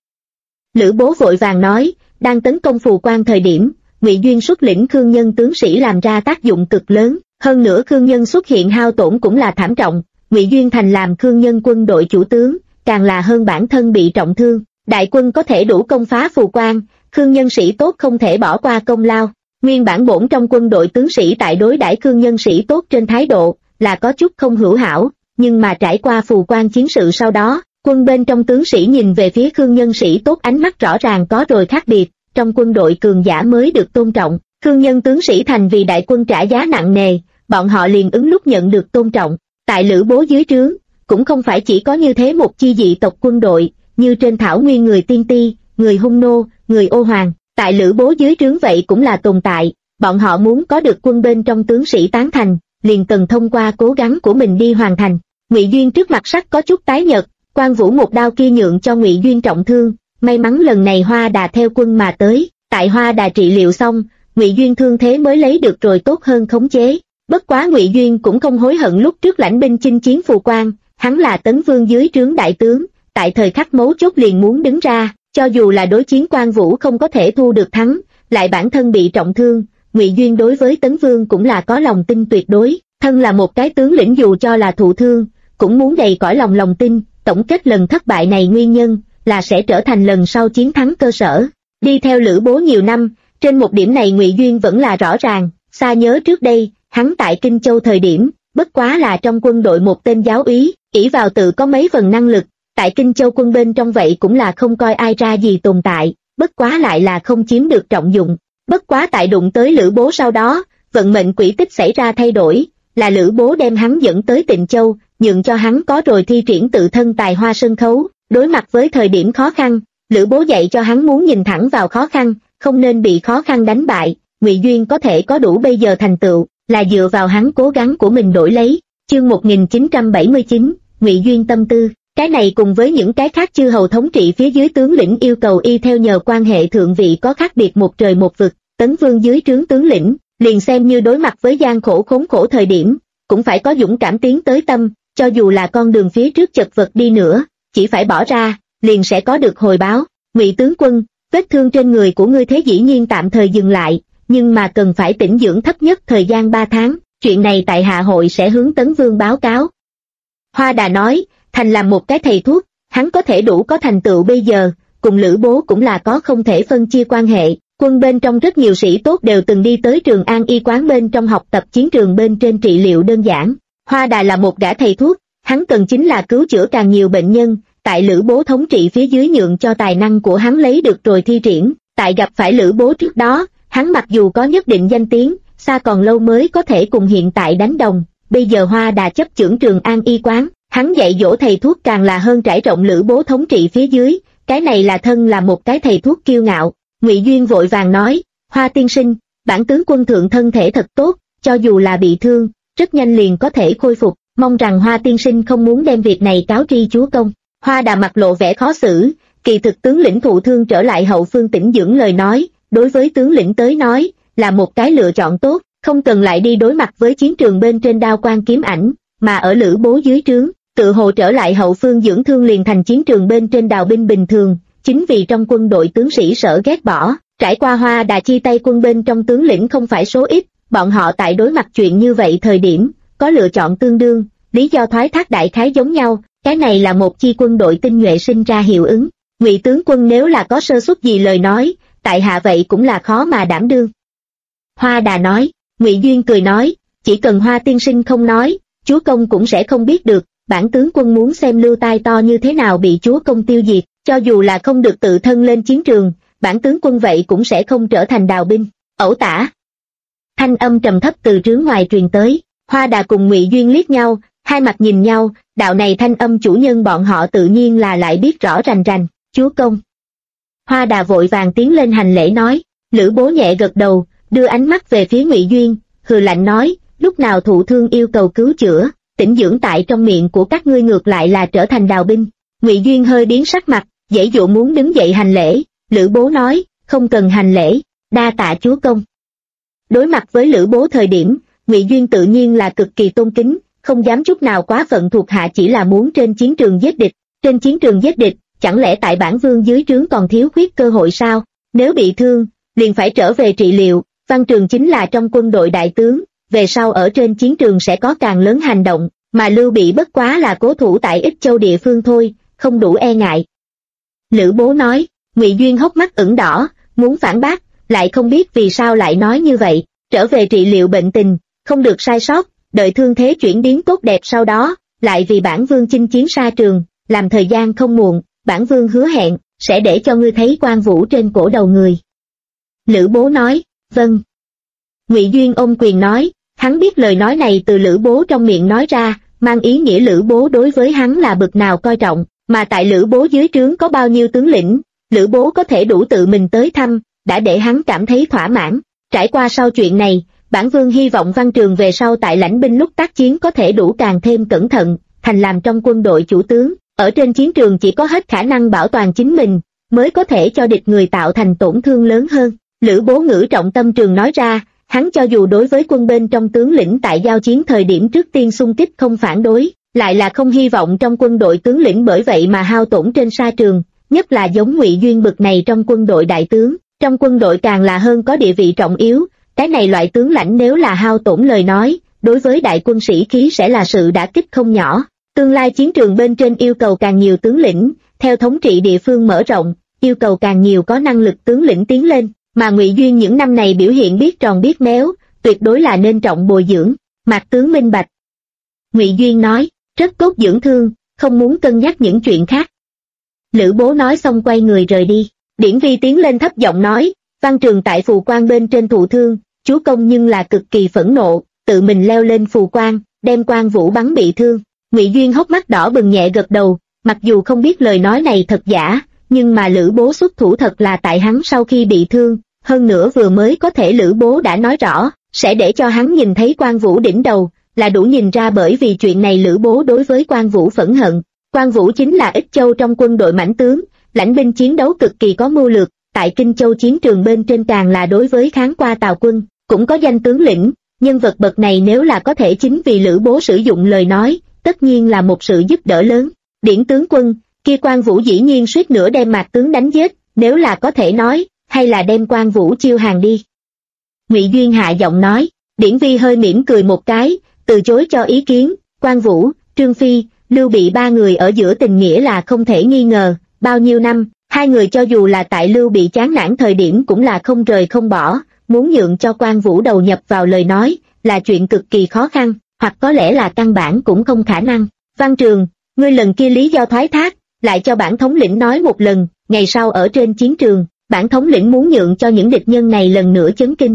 A: Lữ Bố vội vàng nói, đang tấn công Phù Quan thời điểm, Ngụy Duyên xuất lĩnh Khương Nhân tướng sĩ làm ra tác dụng cực lớn, hơn nữa Khương Nhân xuất hiện hao tổn cũng là thảm trọng. Ngụy Duyên thành làm Khương Nhân quân đội chủ tướng, càng là hơn bản thân bị trọng thương. Đại quân có thể đủ công phá Phù Quan, Khương Nhân sĩ tốt không thể bỏ qua công lao. Nguyên bản bổn trong quân đội tướng sĩ tại đối đãi Khương Nhân sĩ tốt trên thái độ là có chút không hữu hảo, nhưng mà trải qua Phù Quan chiến sự sau đó, quân bên trong tướng sĩ nhìn về phía Khương Nhân sĩ tốt ánh mắt rõ ràng có rồi khác biệt, trong quân đội cường giả mới được tôn trọng. Khương Nhân tướng sĩ thành vì đại quân trả giá nặng nề, bọn họ liền ứng lúc nhận được tôn trọng. Tại Lữ Bố dưới trướng, cũng không phải chỉ có như thế một chi dị tộc quân đội, như trên thảo nguyên người Tiên Ti, người Hung Nô, người Ô Hoàng, tại Lữ Bố dưới trướng vậy cũng là tồn tại. Bọn họ muốn có được quân bên trong tướng sĩ tán thành, liền cần thông qua cố gắng của mình đi hoàn thành. Ngụy Duyên trước mặt sắc có chút tái nhợt, Quan Vũ một đao kia nhượng cho Ngụy Duyên trọng thương, may mắn lần này Hoa Đà theo quân mà tới, tại Hoa Đà trị liệu xong, Ngụy Duyên thương thế mới lấy được rồi tốt hơn khống chế. Bất quá Ngụy Duyên cũng không hối hận lúc trước lãnh binh chinh chiến Phù Quan, hắn là Tấn Vương dưới trướng đại tướng, tại thời khắc mấu chốt liền muốn đứng ra, cho dù là đối chiến Quan Vũ không có thể thu được thắng, lại bản thân bị trọng thương, Ngụy Duyên đối với Tấn Vương cũng là có lòng tin tuyệt đối, thân là một cái tướng lĩnh dù cho là thụ thương, cũng muốn đầy cõi lòng tin. Tổng kết lần thất bại này nguyên nhân là sẽ trở thành lần sau chiến thắng cơ sở. Đi theo Lữ Bố nhiều năm, trên một điểm này Ngụy Duyên vẫn là rõ ràng, xa nhớ trước đây, hắn tại Kinh Châu thời điểm, bất quá là trong quân đội một tên giáo úy, ỷ vào tự có mấy phần năng lực, tại Kinh Châu quân bên trong vậy cũng là không coi ai ra gì tồn tại, bất quá lại là không chiếm được trọng dụng. Bất quá tại đụng tới Lữ Bố sau đó, vận mệnh quỹ tích xảy ra thay đổi, là Lữ Bố đem hắn dẫn tới Tịnh Châu, nhượng cho hắn có rồi thi triển tự thân tài hoa sân khấu. Đối mặt với thời điểm khó khăn, Lữ Bố dạy cho hắn muốn nhìn thẳng vào khó khăn, không nên bị khó khăn đánh bại. Ngụy Duyên có thể có đủ bây giờ thành tựu, là dựa vào hắn cố gắng của mình đổi lấy. Chương 1979, Ngụy Duyên tâm tư. Cái này cùng với những cái khác chư hầu thống trị phía dưới tướng lĩnh yêu cầu y theo nhờ quan hệ thượng vị có khác biệt một trời một vực. Tấn Vương dưới trướng tướng lĩnh, liền xem như đối mặt với gian khổ khốn khổ thời điểm, cũng phải có dũng cảm tiến tới tâm, cho dù là con đường phía trước chật vật đi nữa, chỉ phải bỏ ra, liền sẽ có được hồi báo. Ngụy tướng quân, vết thương trên người của ngươi thế dĩ nhiên tạm thời dừng lại, nhưng mà cần phải tĩnh dưỡng thấp nhất thời gian 3 tháng, chuyện này tại hạ hội sẽ hướng Tấn Vương báo cáo. Hoa Đà nói, thành làm một cái thầy thuốc, hắn có thể đủ có thành tựu bây giờ, cùng Lữ Bố cũng là có không thể phân chia quan hệ. Quân bên trong rất nhiều sĩ tốt đều từng đi tới Trường An y quán bên trong học tập chiến trường bên trên trị liệu đơn giản. Hoa Đà là một gã thầy thuốc, hắn cần chính là cứu chữa càng nhiều bệnh nhân, tại Lữ Bố thống trị phía dưới nhượng cho tài năng của hắn lấy được rồi thi triển. Tại gặp phải Lữ Bố trước đó, hắn mặc dù có nhất định danh tiếng, xa còn lâu mới có thể cùng hiện tại đánh đồng. Bây giờ Hoa Đà chấp chưởng Trường An y quán, hắn dạy dỗ thầy thuốc càng là hơn trải rộng Lữ Bố thống trị phía dưới, cái này là thân là một cái thầy thuốc kiêu ngạo. Ngụy Duyên vội vàng nói, Hoa tiên sinh, bản tướng quân thượng thân thể thật tốt, cho dù là bị thương, rất nhanh liền có thể khôi phục, mong rằng Hoa tiên sinh không muốn đem việc này cáo tri chúa công. Hoa Đà mặt lộ vẻ khó xử, kỳ thực tướng lĩnh thụ thương trở lại hậu phương tĩnh dưỡng lời nói, đối với tướng lĩnh tới nói, là một cái lựa chọn tốt, không cần lại đi đối mặt với chiến trường bên trên đao quan kiếm ảnh, mà ở Lữ Bố dưới trướng, tự hồ trở lại hậu phương dưỡng thương liền thành chiến trường bên trên đào binh bình thường. Chính vì trong quân đội tướng sĩ sợ ghét bỏ, trải qua Hoa Đà chia tay quân bên trong tướng lĩnh không phải số ít, bọn họ tại đối mặt chuyện như vậy thời điểm, có lựa chọn tương đương, lý do thoái thác đại khái giống nhau, cái này là một chi quân đội tinh nhuệ sinh ra hiệu ứng. Ngụy tướng quân nếu là có sơ suất gì lời nói, tại hạ vậy cũng là khó mà đảm đương. Hoa Đà nói, Ngụy Duyên cười nói, chỉ cần Hoa tiên sinh không nói, chúa công cũng sẽ không biết được, bản tướng quân muốn xem lưu tai to như thế nào bị chúa công tiêu diệt. Cho dù là không được tự thân lên chiến trường, bản tướng quân vậy cũng sẽ không trở thành đào binh. Ẩu tả. Thanh âm trầm thấp từ trướng ngoài truyền tới, Hoa Đà cùng Ngụy Duyên liếc nhau, hai mặt nhìn nhau, đạo này thanh âm chủ nhân bọn họ tự nhiên là lại biết rõ rành rành, chúa công. Hoa Đà vội vàng tiến lên hành lễ nói, Lữ Bố nhẹ gật đầu, đưa ánh mắt về phía Ngụy Duyên, hừ lạnh nói, lúc nào thụ thương yêu cầu cứu chữa, tĩnh dưỡng tại trong miệng của các ngươi ngược lại là trở thành đào binh. Ngụy Duyên hơi biến sắc mặt, giãy giụa muốn đứng dậy hành lễ. Lữ Bố nói, không cần hành lễ, đa tạ chúa công. Đối mặt với Lữ Bố thời điểm, Ngụy Duyên tự nhiên là cực kỳ tôn kính, không dám chút nào quá phận thuộc hạ chỉ là muốn trên chiến trường giết địch. Trên chiến trường giết địch, chẳng lẽ tại bản vương dưới trướng còn thiếu khuyết cơ hội sao? Nếu bị thương, liền phải trở về trị liệu. Văn Trường chính là trong quân đội đại tướng, về sau ở trên chiến trường sẽ có càng lớn hành động, mà Lưu Bị bất quá là cố thủ tại Ích Châu địa phương thôi, không đủ e ngại. Lữ Bố nói. Ngụy Duyên hốc mắt ửng đỏ, muốn phản bác, lại không biết vì sao lại nói như vậy. Trở về trị liệu bệnh tình, không được sai sót, đợi thương thế chuyển biến tốt đẹp sau đó, lại vì bản vương chinh chiến xa trường, làm thời gian không muộn, bản vương hứa hẹn, sẽ để cho ngươi thấy quan vũ trên cổ đầu người. Lữ Bố nói, vâng. Ngụy Duyên ôm quyền nói, hắn biết lời nói này từ Lữ Bố trong miệng nói ra, mang ý nghĩa Lữ Bố đối với hắn là bực nào coi trọng, mà tại Lữ Bố dưới trướng có bao nhiêu tướng lĩnh, Lữ Bố có thể đủ tự mình tới thăm, đã để hắn cảm thấy thỏa mãn. Trải qua sau chuyện này, bản vương hy vọng Văn Trường về sau tại lãnh binh lúc tác chiến có thể đủ càng thêm cẩn thận, thành làm trong quân đội chủ tướng, ở trên chiến trường chỉ có hết khả năng bảo toàn chính mình, mới có thể cho địch người tạo thành tổn thương lớn hơn. Lữ Bố ngữ trọng tâm trường nói ra, hắn cho dù đối với quân bên trong tướng lĩnh tại giao chiến thời điểm trước tiên xung kích không phản đối, lại là không hy vọng trong quân đội tướng lĩnh bởi vậy mà hao tổn trên sa trường, nhất là giống Ngụy Duyên bực này trong quân đội đại tướng, trong quân đội càng là hơn có địa vị trọng yếu, cái này loại tướng lãnh nếu là hao tổn lời nói, đối với đại quân sĩ khí sẽ là sự đả kích không nhỏ. Tương lai chiến trường bên trên yêu cầu càng nhiều tướng lĩnh, theo thống trị địa phương mở rộng, yêu cầu càng nhiều có năng lực tướng lĩnh tiến lên, mà Ngụy Duyên những năm này biểu hiện biết tròn biết méo, tuyệt đối là nên trọng bồi dưỡng. Mạc tướng minh bạch. Ngụy Duyên nói, rất tốt dưỡng thương, không muốn cân nhắc những chuyện khác. Lữ Bố nói xong quay người rời đi. Điển Vi tiến lên thấp giọng nói, Văn Trường tại phù quan bên trên thụ thương, chúa công nhưng là cực kỳ phẫn nộ, tự mình leo lên phù quan, đem Quan Vũ bắn bị thương. Ngụy Duyên hốc mắt đỏ bừng nhẹ gật đầu, mặc dù không biết lời nói này thật giả, nhưng mà Lữ Bố xuất thủ thật là tại hắn sau khi bị thương, hơn nữa vừa mới có thể Lữ Bố đã nói rõ, sẽ để cho hắn nhìn thấy Quan Vũ đỉnh đầu, là đủ nhìn ra bởi vì chuyện này Lữ Bố đối với Quan Vũ phẫn hận. Quan Vũ chính là Ích Châu trong quân đội mãnh tướng, lãnh binh chiến đấu cực kỳ có mưu lược, tại Kinh Châu chiến trường bên trên càng là đối với kháng qua Tào quân, cũng có danh tướng lĩnh, nhân vật bậc này nếu là có thể chính vì Lữ Bố sử dụng lời nói, tất nhiên là một sự giúp đỡ lớn. Điển tướng quân, kia Quan Vũ dĩ nhiên suýt nữa đem Mạc tướng đánh giết, nếu là có thể nói, hay là đem Quan Vũ chiêu hàng đi. Ngụy Duyên hạ giọng nói, Điển Vi hơi mỉm cười một cái, từ chối cho ý kiến. Quan Vũ, Trương Phi, Lưu Bị ba người ở giữa tình nghĩa là không thể nghi ngờ, bao nhiêu năm, hai người cho dù là tại Lưu Bị chán nản thời điểm cũng là không rời không bỏ, muốn nhượng cho Quan Vũ đầu nhập vào lời nói, là chuyện cực kỳ khó khăn, hoặc có lẽ là căn bản cũng không khả năng. Văn Trường, ngươi lần kia lý do thoái thác, lại cho bản thống lĩnh nói một lần, ngày sau ở trên chiến trường, bản thống lĩnh muốn nhượng cho những địch nhân này lần nữa chấn kinh.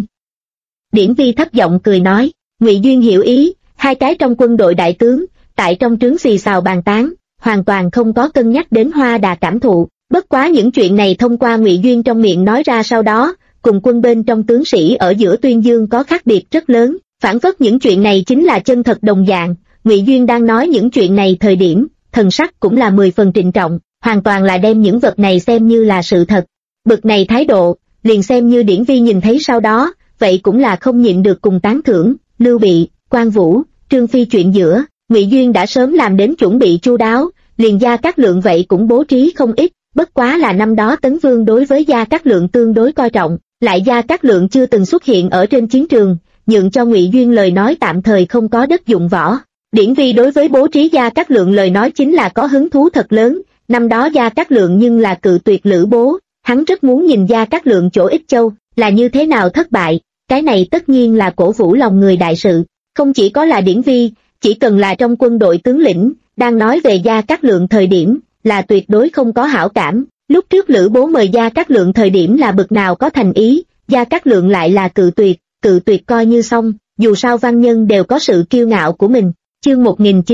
A: Điển Vi thấp giọng cười nói, Ngụy Duyên hiểu ý, hai cái trong quân đội đại tướng, tại trong trướng xì xào bàn tán, hoàn toàn không có cân nhắc đến Hoa Đà cảm thụ, bất quá những chuyện này thông qua Ngụy Duyên trong miệng nói ra sau đó, cùng quân bên trong tướng sĩ ở giữa tuyên dương có khác biệt rất lớn, phản phất những chuyện này chính là chân thật đồng dạng. Ngụy Duyên đang nói những chuyện này thời điểm, thần sắc cũng là 10 phần trịnh trọng, hoàn toàn là đem những vật này xem như là sự thật. Bực này thái độ, liền xem như Điển Vi nhìn thấy sau đó, vậy cũng là không nhịn được cùng tán thưởng. Lưu Bị, Quan Vũ, Trương Phi chuyện giữa, Ngụy Duyên đã sớm làm đến chuẩn bị chu đáo, liền Gia Cát Lượng vậy cũng bố trí không ít, bất quá là năm đó Tấn Vương đối với Gia Cát Lượng tương đối coi trọng, lại Gia Cát Lượng chưa từng xuất hiện ở trên chiến trường, nhượng cho Ngụy Duyên lời nói tạm thời không có đất dụng võ. Điển Vi đối với bố trí Gia Cát Lượng lời nói chính là có hứng thú thật lớn, năm đó Gia Cát Lượng nhưng là cự tuyệt Lữ Bố, hắn rất muốn nhìn Gia Cát Lượng chỗ Ích Châu là như thế nào thất bại, cái này tất nhiên là cổ vũ lòng người đại sự, không chỉ có là Điển Vi, chỉ cần là trong quân đội tướng lĩnh, đang nói về Gia Cát Lượng thời điểm, là tuyệt đối không có hảo cảm. Lúc trước Lữ Bố mời Gia Cát Lượng thời điểm là bực nào có thành ý, Gia Cát Lượng lại là cự tuyệt coi như xong, dù sao văn nhân đều có sự kiêu ngạo của mình. Chương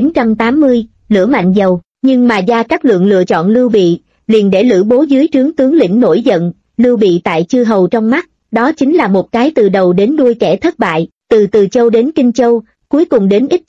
A: 1980, lửa mạnh dầu, nhưng mà Gia Cát Lượng lựa chọn Lưu Bị, liền để Lữ Bố dưới trướng tướng lĩnh nổi giận. Lưu Bị tại chư hầu trong mắt, đó chính là một cái từ đầu đến đuôi kẻ thất bại, từ Từ Châu đến Kinh Châu, cuối cùng đến Ích Châu,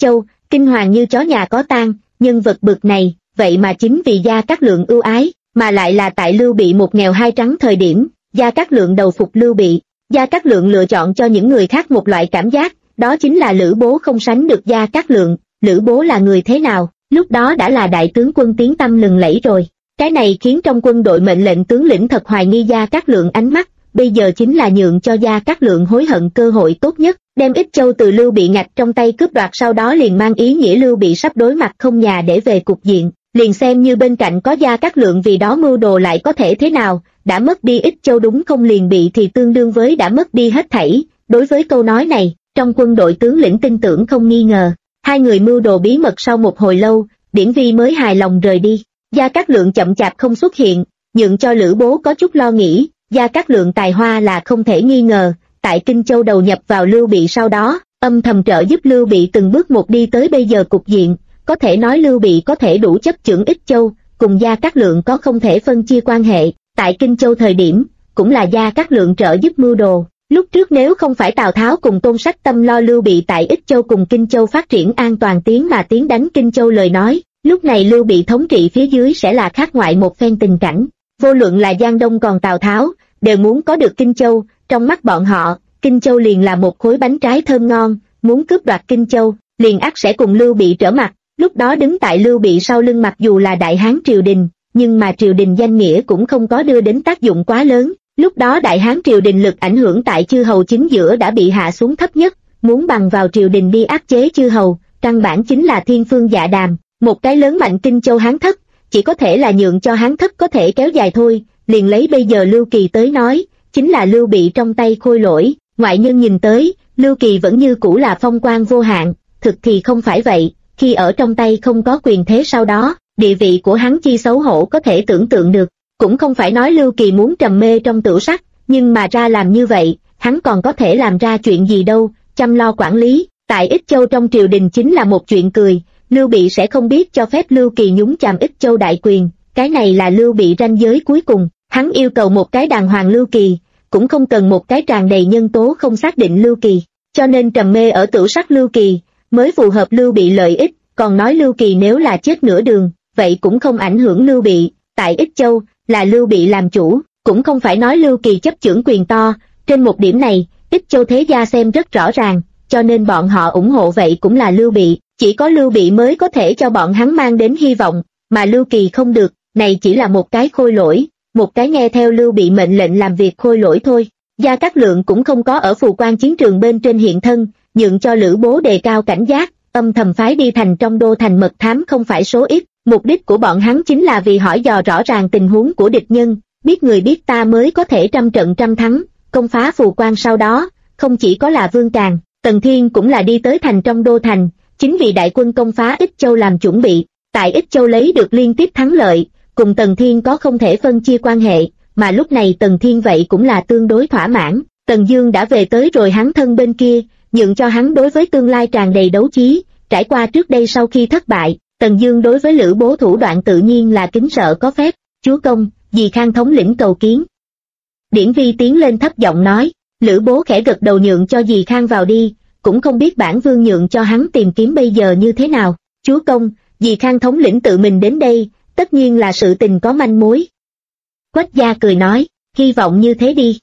A: kinh hoàng như chó nhà có tang, nhân vật bực này, vậy mà chính vì Gia Cát Lượng ưu ái, mà lại là tại Lưu Bị một nghèo hai trắng thời điểm, Gia Cát Lượng đầu phục Lưu Bị. Gia Cát Lượng lựa chọn cho những người khác một loại cảm giác, đó chính là Lữ Bố không sánh được Gia Cát Lượng. Lữ Bố là người thế nào, lúc đó đã là đại tướng quân tiếng tăm lừng lẫy rồi. Cái này khiến trong quân đội mệnh lệnh tướng lĩnh thật hoài nghi Gia Cát Lượng ánh mắt, bây giờ chính là nhượng cho Gia Cát Lượng hối hận cơ hội tốt nhất, đem Ích Châu từ Lưu Bị ngạch trong tay cướp đoạt, sau đó liền mang ý nghĩa Lưu Bị sắp đối mặt không nhà để về cục diện, liền xem như bên cạnh có Gia Cát Lượng vì đó mưu đồ lại có thể thế nào, đã mất đi Ích Châu đúng không, liền bị thì tương đương với đã mất đi hết thảy. Đối với câu nói này, trong quân đội tướng lĩnh tin tưởng không nghi ngờ. Hai người mưu đồ bí mật sau một hồi lâu, Điển Vi mới hài lòng rời đi. Gia Cát Lượng chậm chạp không xuất hiện, nhượng cho Lữ Bố có chút lo nghĩ. Gia Cát Lượng tài hoa là không thể nghi ngờ, tại Kinh Châu đầu nhập vào Lưu Bị sau đó, âm thầm trợ giúp Lưu Bị từng bước một đi tới bây giờ cục diện, có thể nói Lưu Bị có thể đủ chấp chưởng Ích Châu, cùng Gia Cát Lượng có không thể phân chia quan hệ. Tại Kinh Châu thời điểm, cũng là Gia Cát Lượng trợ giúp mưu đồ. Lúc trước nếu không phải Tào Tháo cùng Tôn Sách Tâm lo Lưu Bị tại Ích Châu cùng Kinh Châu phát triển an toàn tiến đánh Kinh Châu lời nói, lúc này Lưu Bị thống trị phía dưới sẽ là khác ngoại một phen tình cảnh. Vô luận là Giang Đông còn Tào Tháo, đều muốn có được Kinh Châu, trong mắt bọn họ, Kinh Châu liền là một khối bánh trái thơm ngon, muốn cướp đoạt Kinh Châu, liền ắt sẽ cùng Lưu Bị trở mặt. Lúc đó đứng tại Lưu Bị sau lưng mặc dù là Đại Hán triều đình, nhưng mà triều đình danh nghĩa cũng không có đưa đến tác dụng quá lớn. Lúc đó Đại Hán triều đình lực ảnh hưởng tại chư hầu chính giữa đã bị hạ xuống thấp nhất, muốn bằng vào triều đình đi áp chế chư hầu, căn bản chính là thiên phương dạ đàm. Một cái lớn mạnh Kinh Châu Hán thất, chỉ có thể là nhượng cho Hán thất có thể kéo dài thôi. Liền lấy bây giờ Lưu Kỳ tới nói, chính là Lưu Bị trong tay khôi lỗi. Ngoại nhân nhìn tới, Lưu Kỳ vẫn như cũ là phong quang vô hạn, thực thì không phải vậy. Khi ở trong tay không có quyền thế sau đó, địa vị của hắn chi xấu hổ có thể tưởng tượng được. Cũng không phải nói Lưu Kỳ muốn trầm mê trong tửu sắc, nhưng mà ra làm như vậy, hắn còn có thể làm ra chuyện gì đâu, chăm lo quản lý. Tại Ích Châu trong triều đình chính là một chuyện cười, Lưu Bị sẽ không biết cho phép Lưu Kỳ nhúng chàm Ích Châu đại quyền, cái này là Lưu Bị ranh giới cuối cùng. Hắn yêu cầu một cái đàng hoàng Lưu Kỳ, cũng không cần một cái tràn đầy nhân tố không xác định Lưu Kỳ, cho nên trầm mê ở tửu sắc Lưu Kỳ mới phù hợp Lưu Bị lợi ích. Còn nói Lưu Kỳ nếu là chết nửa đường, vậy cũng không ảnh hưởng Lưu Bị. Tại Ích Châu là Lưu Bị làm chủ, cũng không phải nói Lưu Kỳ chấp chưởng quyền to. Trên một điểm này, Ích Châu thế gia xem rất rõ ràng, cho nên bọn họ ủng hộ vậy cũng là Lưu Bị. Chỉ có Lưu Bị mới có thể cho bọn hắn mang đến hy vọng, mà Lưu Kỳ không được. Này chỉ là một cái khôi lỗi, một cái nghe theo Lưu Bị mệnh lệnh làm việc khôi lỗi thôi. Gia Cát Lượng cũng không có ở phù quan chiến trường bên trên hiện thân, nhượng cho Lữ Bố đề cao cảnh giác, âm thầm phái đi thành trong đô thành mật thám không phải số ít. Mục đích của bọn hắn chính là vì hỏi dò rõ ràng tình huống của địch nhân, biết người biết ta mới có thể trăm trận trăm thắng. Công phá phù quan sau đó, không chỉ có là Vương Càn, Tần Thiên cũng là đi tới thành trong đô thành, chính vì đại quân công phá Ích Châu làm chuẩn bị. Tại Ích Châu lấy được liên tiếp thắng lợi, cùng Tần Thiên có không thể phân chia quan hệ, mà lúc này Tần Thiên vậy cũng là tương đối thỏa mãn. Tần Dương đã về tới rồi hắn thân bên kia, nhượng cho hắn đối với tương lai tràn đầy đấu chí. Trải qua trước đây sau khi thất bại, Tần Dương đối với Lữ Bố thủ đoạn tự nhiên là kính sợ có phép. Chúa công, Dì Khang thống lĩnh cầu kiến. Điển Vi tiến lên thấp giọng nói. Lữ Bố khẽ gật đầu nhượng cho Dì Khang vào đi, cũng không biết bản vương nhượng cho hắn tìm kiếm bây giờ như thế nào. Chúa công, Dì Khang thống lĩnh tự mình đến đây, tất nhiên là sự tình có manh mối. Quách gia cười nói, hy vọng như thế đi.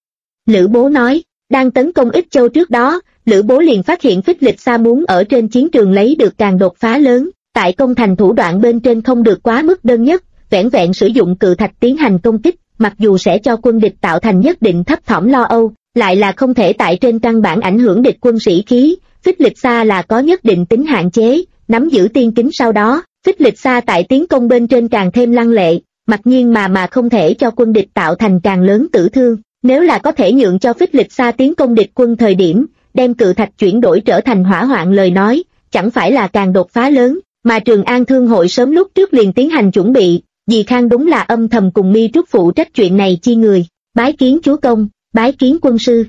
A: Lữ Bố nói, đang tấn công Ích Châu trước đó, Lữ Bố liền phát hiện Phích Lịch Sa muốn ở trên chiến trường lấy được càng đột phá lớn. Tại công thành thủ đoạn bên trên không được quá mức đơn nhất, vẻn vẹn sử dụng cự thạch tiến hành công kích, mặc dù sẽ cho quân địch tạo thành nhất định thấp thỏm lo âu, lại là không thể tại trên căn bản ảnh hưởng địch quân sĩ khí. Phích Lịch Sa là có nhất định tính hạn chế, nắm giữ tiên kính sau đó, Phích Lịch Sa tại tiến công bên trên càng thêm lăng lệ, mặc nhiên mà không thể cho quân địch tạo thành càng lớn tử thương. Nếu là có thể nhượng cho Phích Lịch Sa tiến công địch quân thời điểm, đem cự thạch chuyển đổi trở thành hỏa hoạn lời nói, chẳng phải là càng đột phá lớn. Mà Trường An Thương hội sớm lúc trước liền tiến hành chuẩn bị, Dì Khang đúng là âm thầm cùng Mi Trúc phụ trách chuyện này chi người. Bái kiến chúa công, bái kiến quân sư.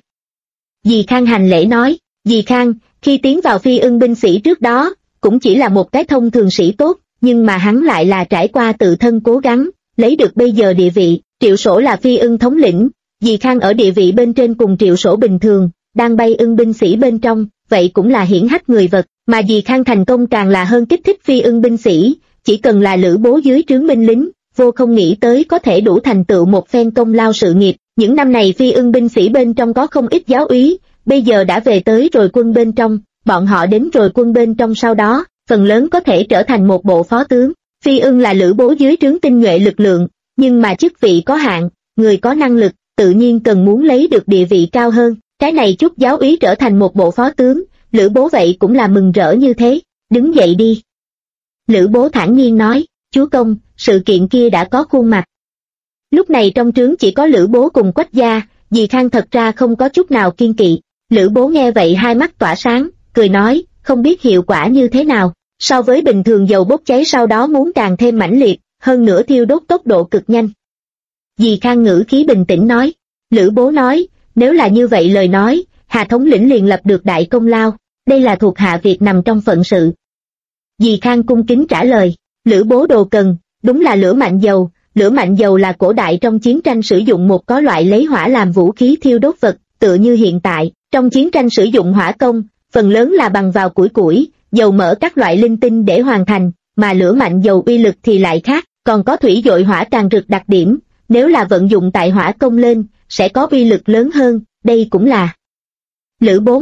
A: Dì Khang hành lễ nói. Dì Khang, khi tiến vào Phi Ưng binh sĩ trước đó, cũng chỉ là một cái thông thường sĩ tốt, nhưng mà hắn lại là trải qua tự thân cố gắng, lấy được bây giờ địa vị. Triệu Sổ là Phi Ưng thống lĩnh, Dì Khang ở địa vị bên trên cùng Triệu Sổ bình thường, đang bay ưng binh sĩ bên trong, vậy cũng là hiển hách người vật. Mà Dì Khang thành công càng là hơn kích thích Phi Ưng binh sĩ, chỉ cần là Lữ Bố dưới trướng binh lính, vô không nghĩ tới có thể đủ thành tựu một phen công lao sự nghiệp. Những năm này Phi Ưng binh sĩ bên trong có không ít giáo úy, bây giờ đã về tới rồi quân bên trong, bọn họ đến rồi quân bên trong sau đó, phần lớn có thể trở thành một bộ phó tướng. Phi Ưng là Lữ Bố dưới trướng tinh nhuệ lực lượng, nhưng mà chức vị có hạn, người có năng lực, tự nhiên cần muốn lấy được địa vị cao hơn. Cái này chút giáo úy trở thành một bộ phó tướng, Lữ Bố vậy cũng là mừng rỡ như thế. Đứng dậy đi. Lữ Bố thản nhiên nói, chúa công, sự kiện kia đã có khuôn mặt. Lúc này trong trướng chỉ có Lữ Bố cùng Quách gia, Dì Khang thật ra không có chút nào kiên kỵ. Lữ Bố nghe vậy hai mắt tỏa sáng, cười nói, không biết hiệu quả như thế nào, so với bình thường dầu bốc cháy sau đó muốn càng thêm mãnh liệt, hơn nữa thiêu đốt tốc độ cực nhanh. Dì Khang ngữ khí bình tĩnh nói, Lữ Bố nói, nếu là như vậy lời nói, Hà thống lĩnh liền lập được đại công lao, đây là thuộc hạ việc nằm trong phận sự. Dì Khang cung kính trả lời, Lữ Bố đồ cần, đúng là lửa mạnh dầu. Lửa mạnh dầu là cổ đại trong chiến tranh sử dụng một có loại lấy hỏa làm vũ khí thiêu đốt vật, tựa như hiện tại, trong chiến tranh sử dụng hỏa công, phần lớn là bằng vào củi, dầu mỡ các loại linh tinh để hoàn thành, mà lửa mạnh dầu uy lực thì lại khác, còn có thủy dội hỏa tràn rực đặc điểm, nếu là vận dụng tại hỏa công lên, sẽ có uy lực lớn hơn, đây cũng là Lữ Bố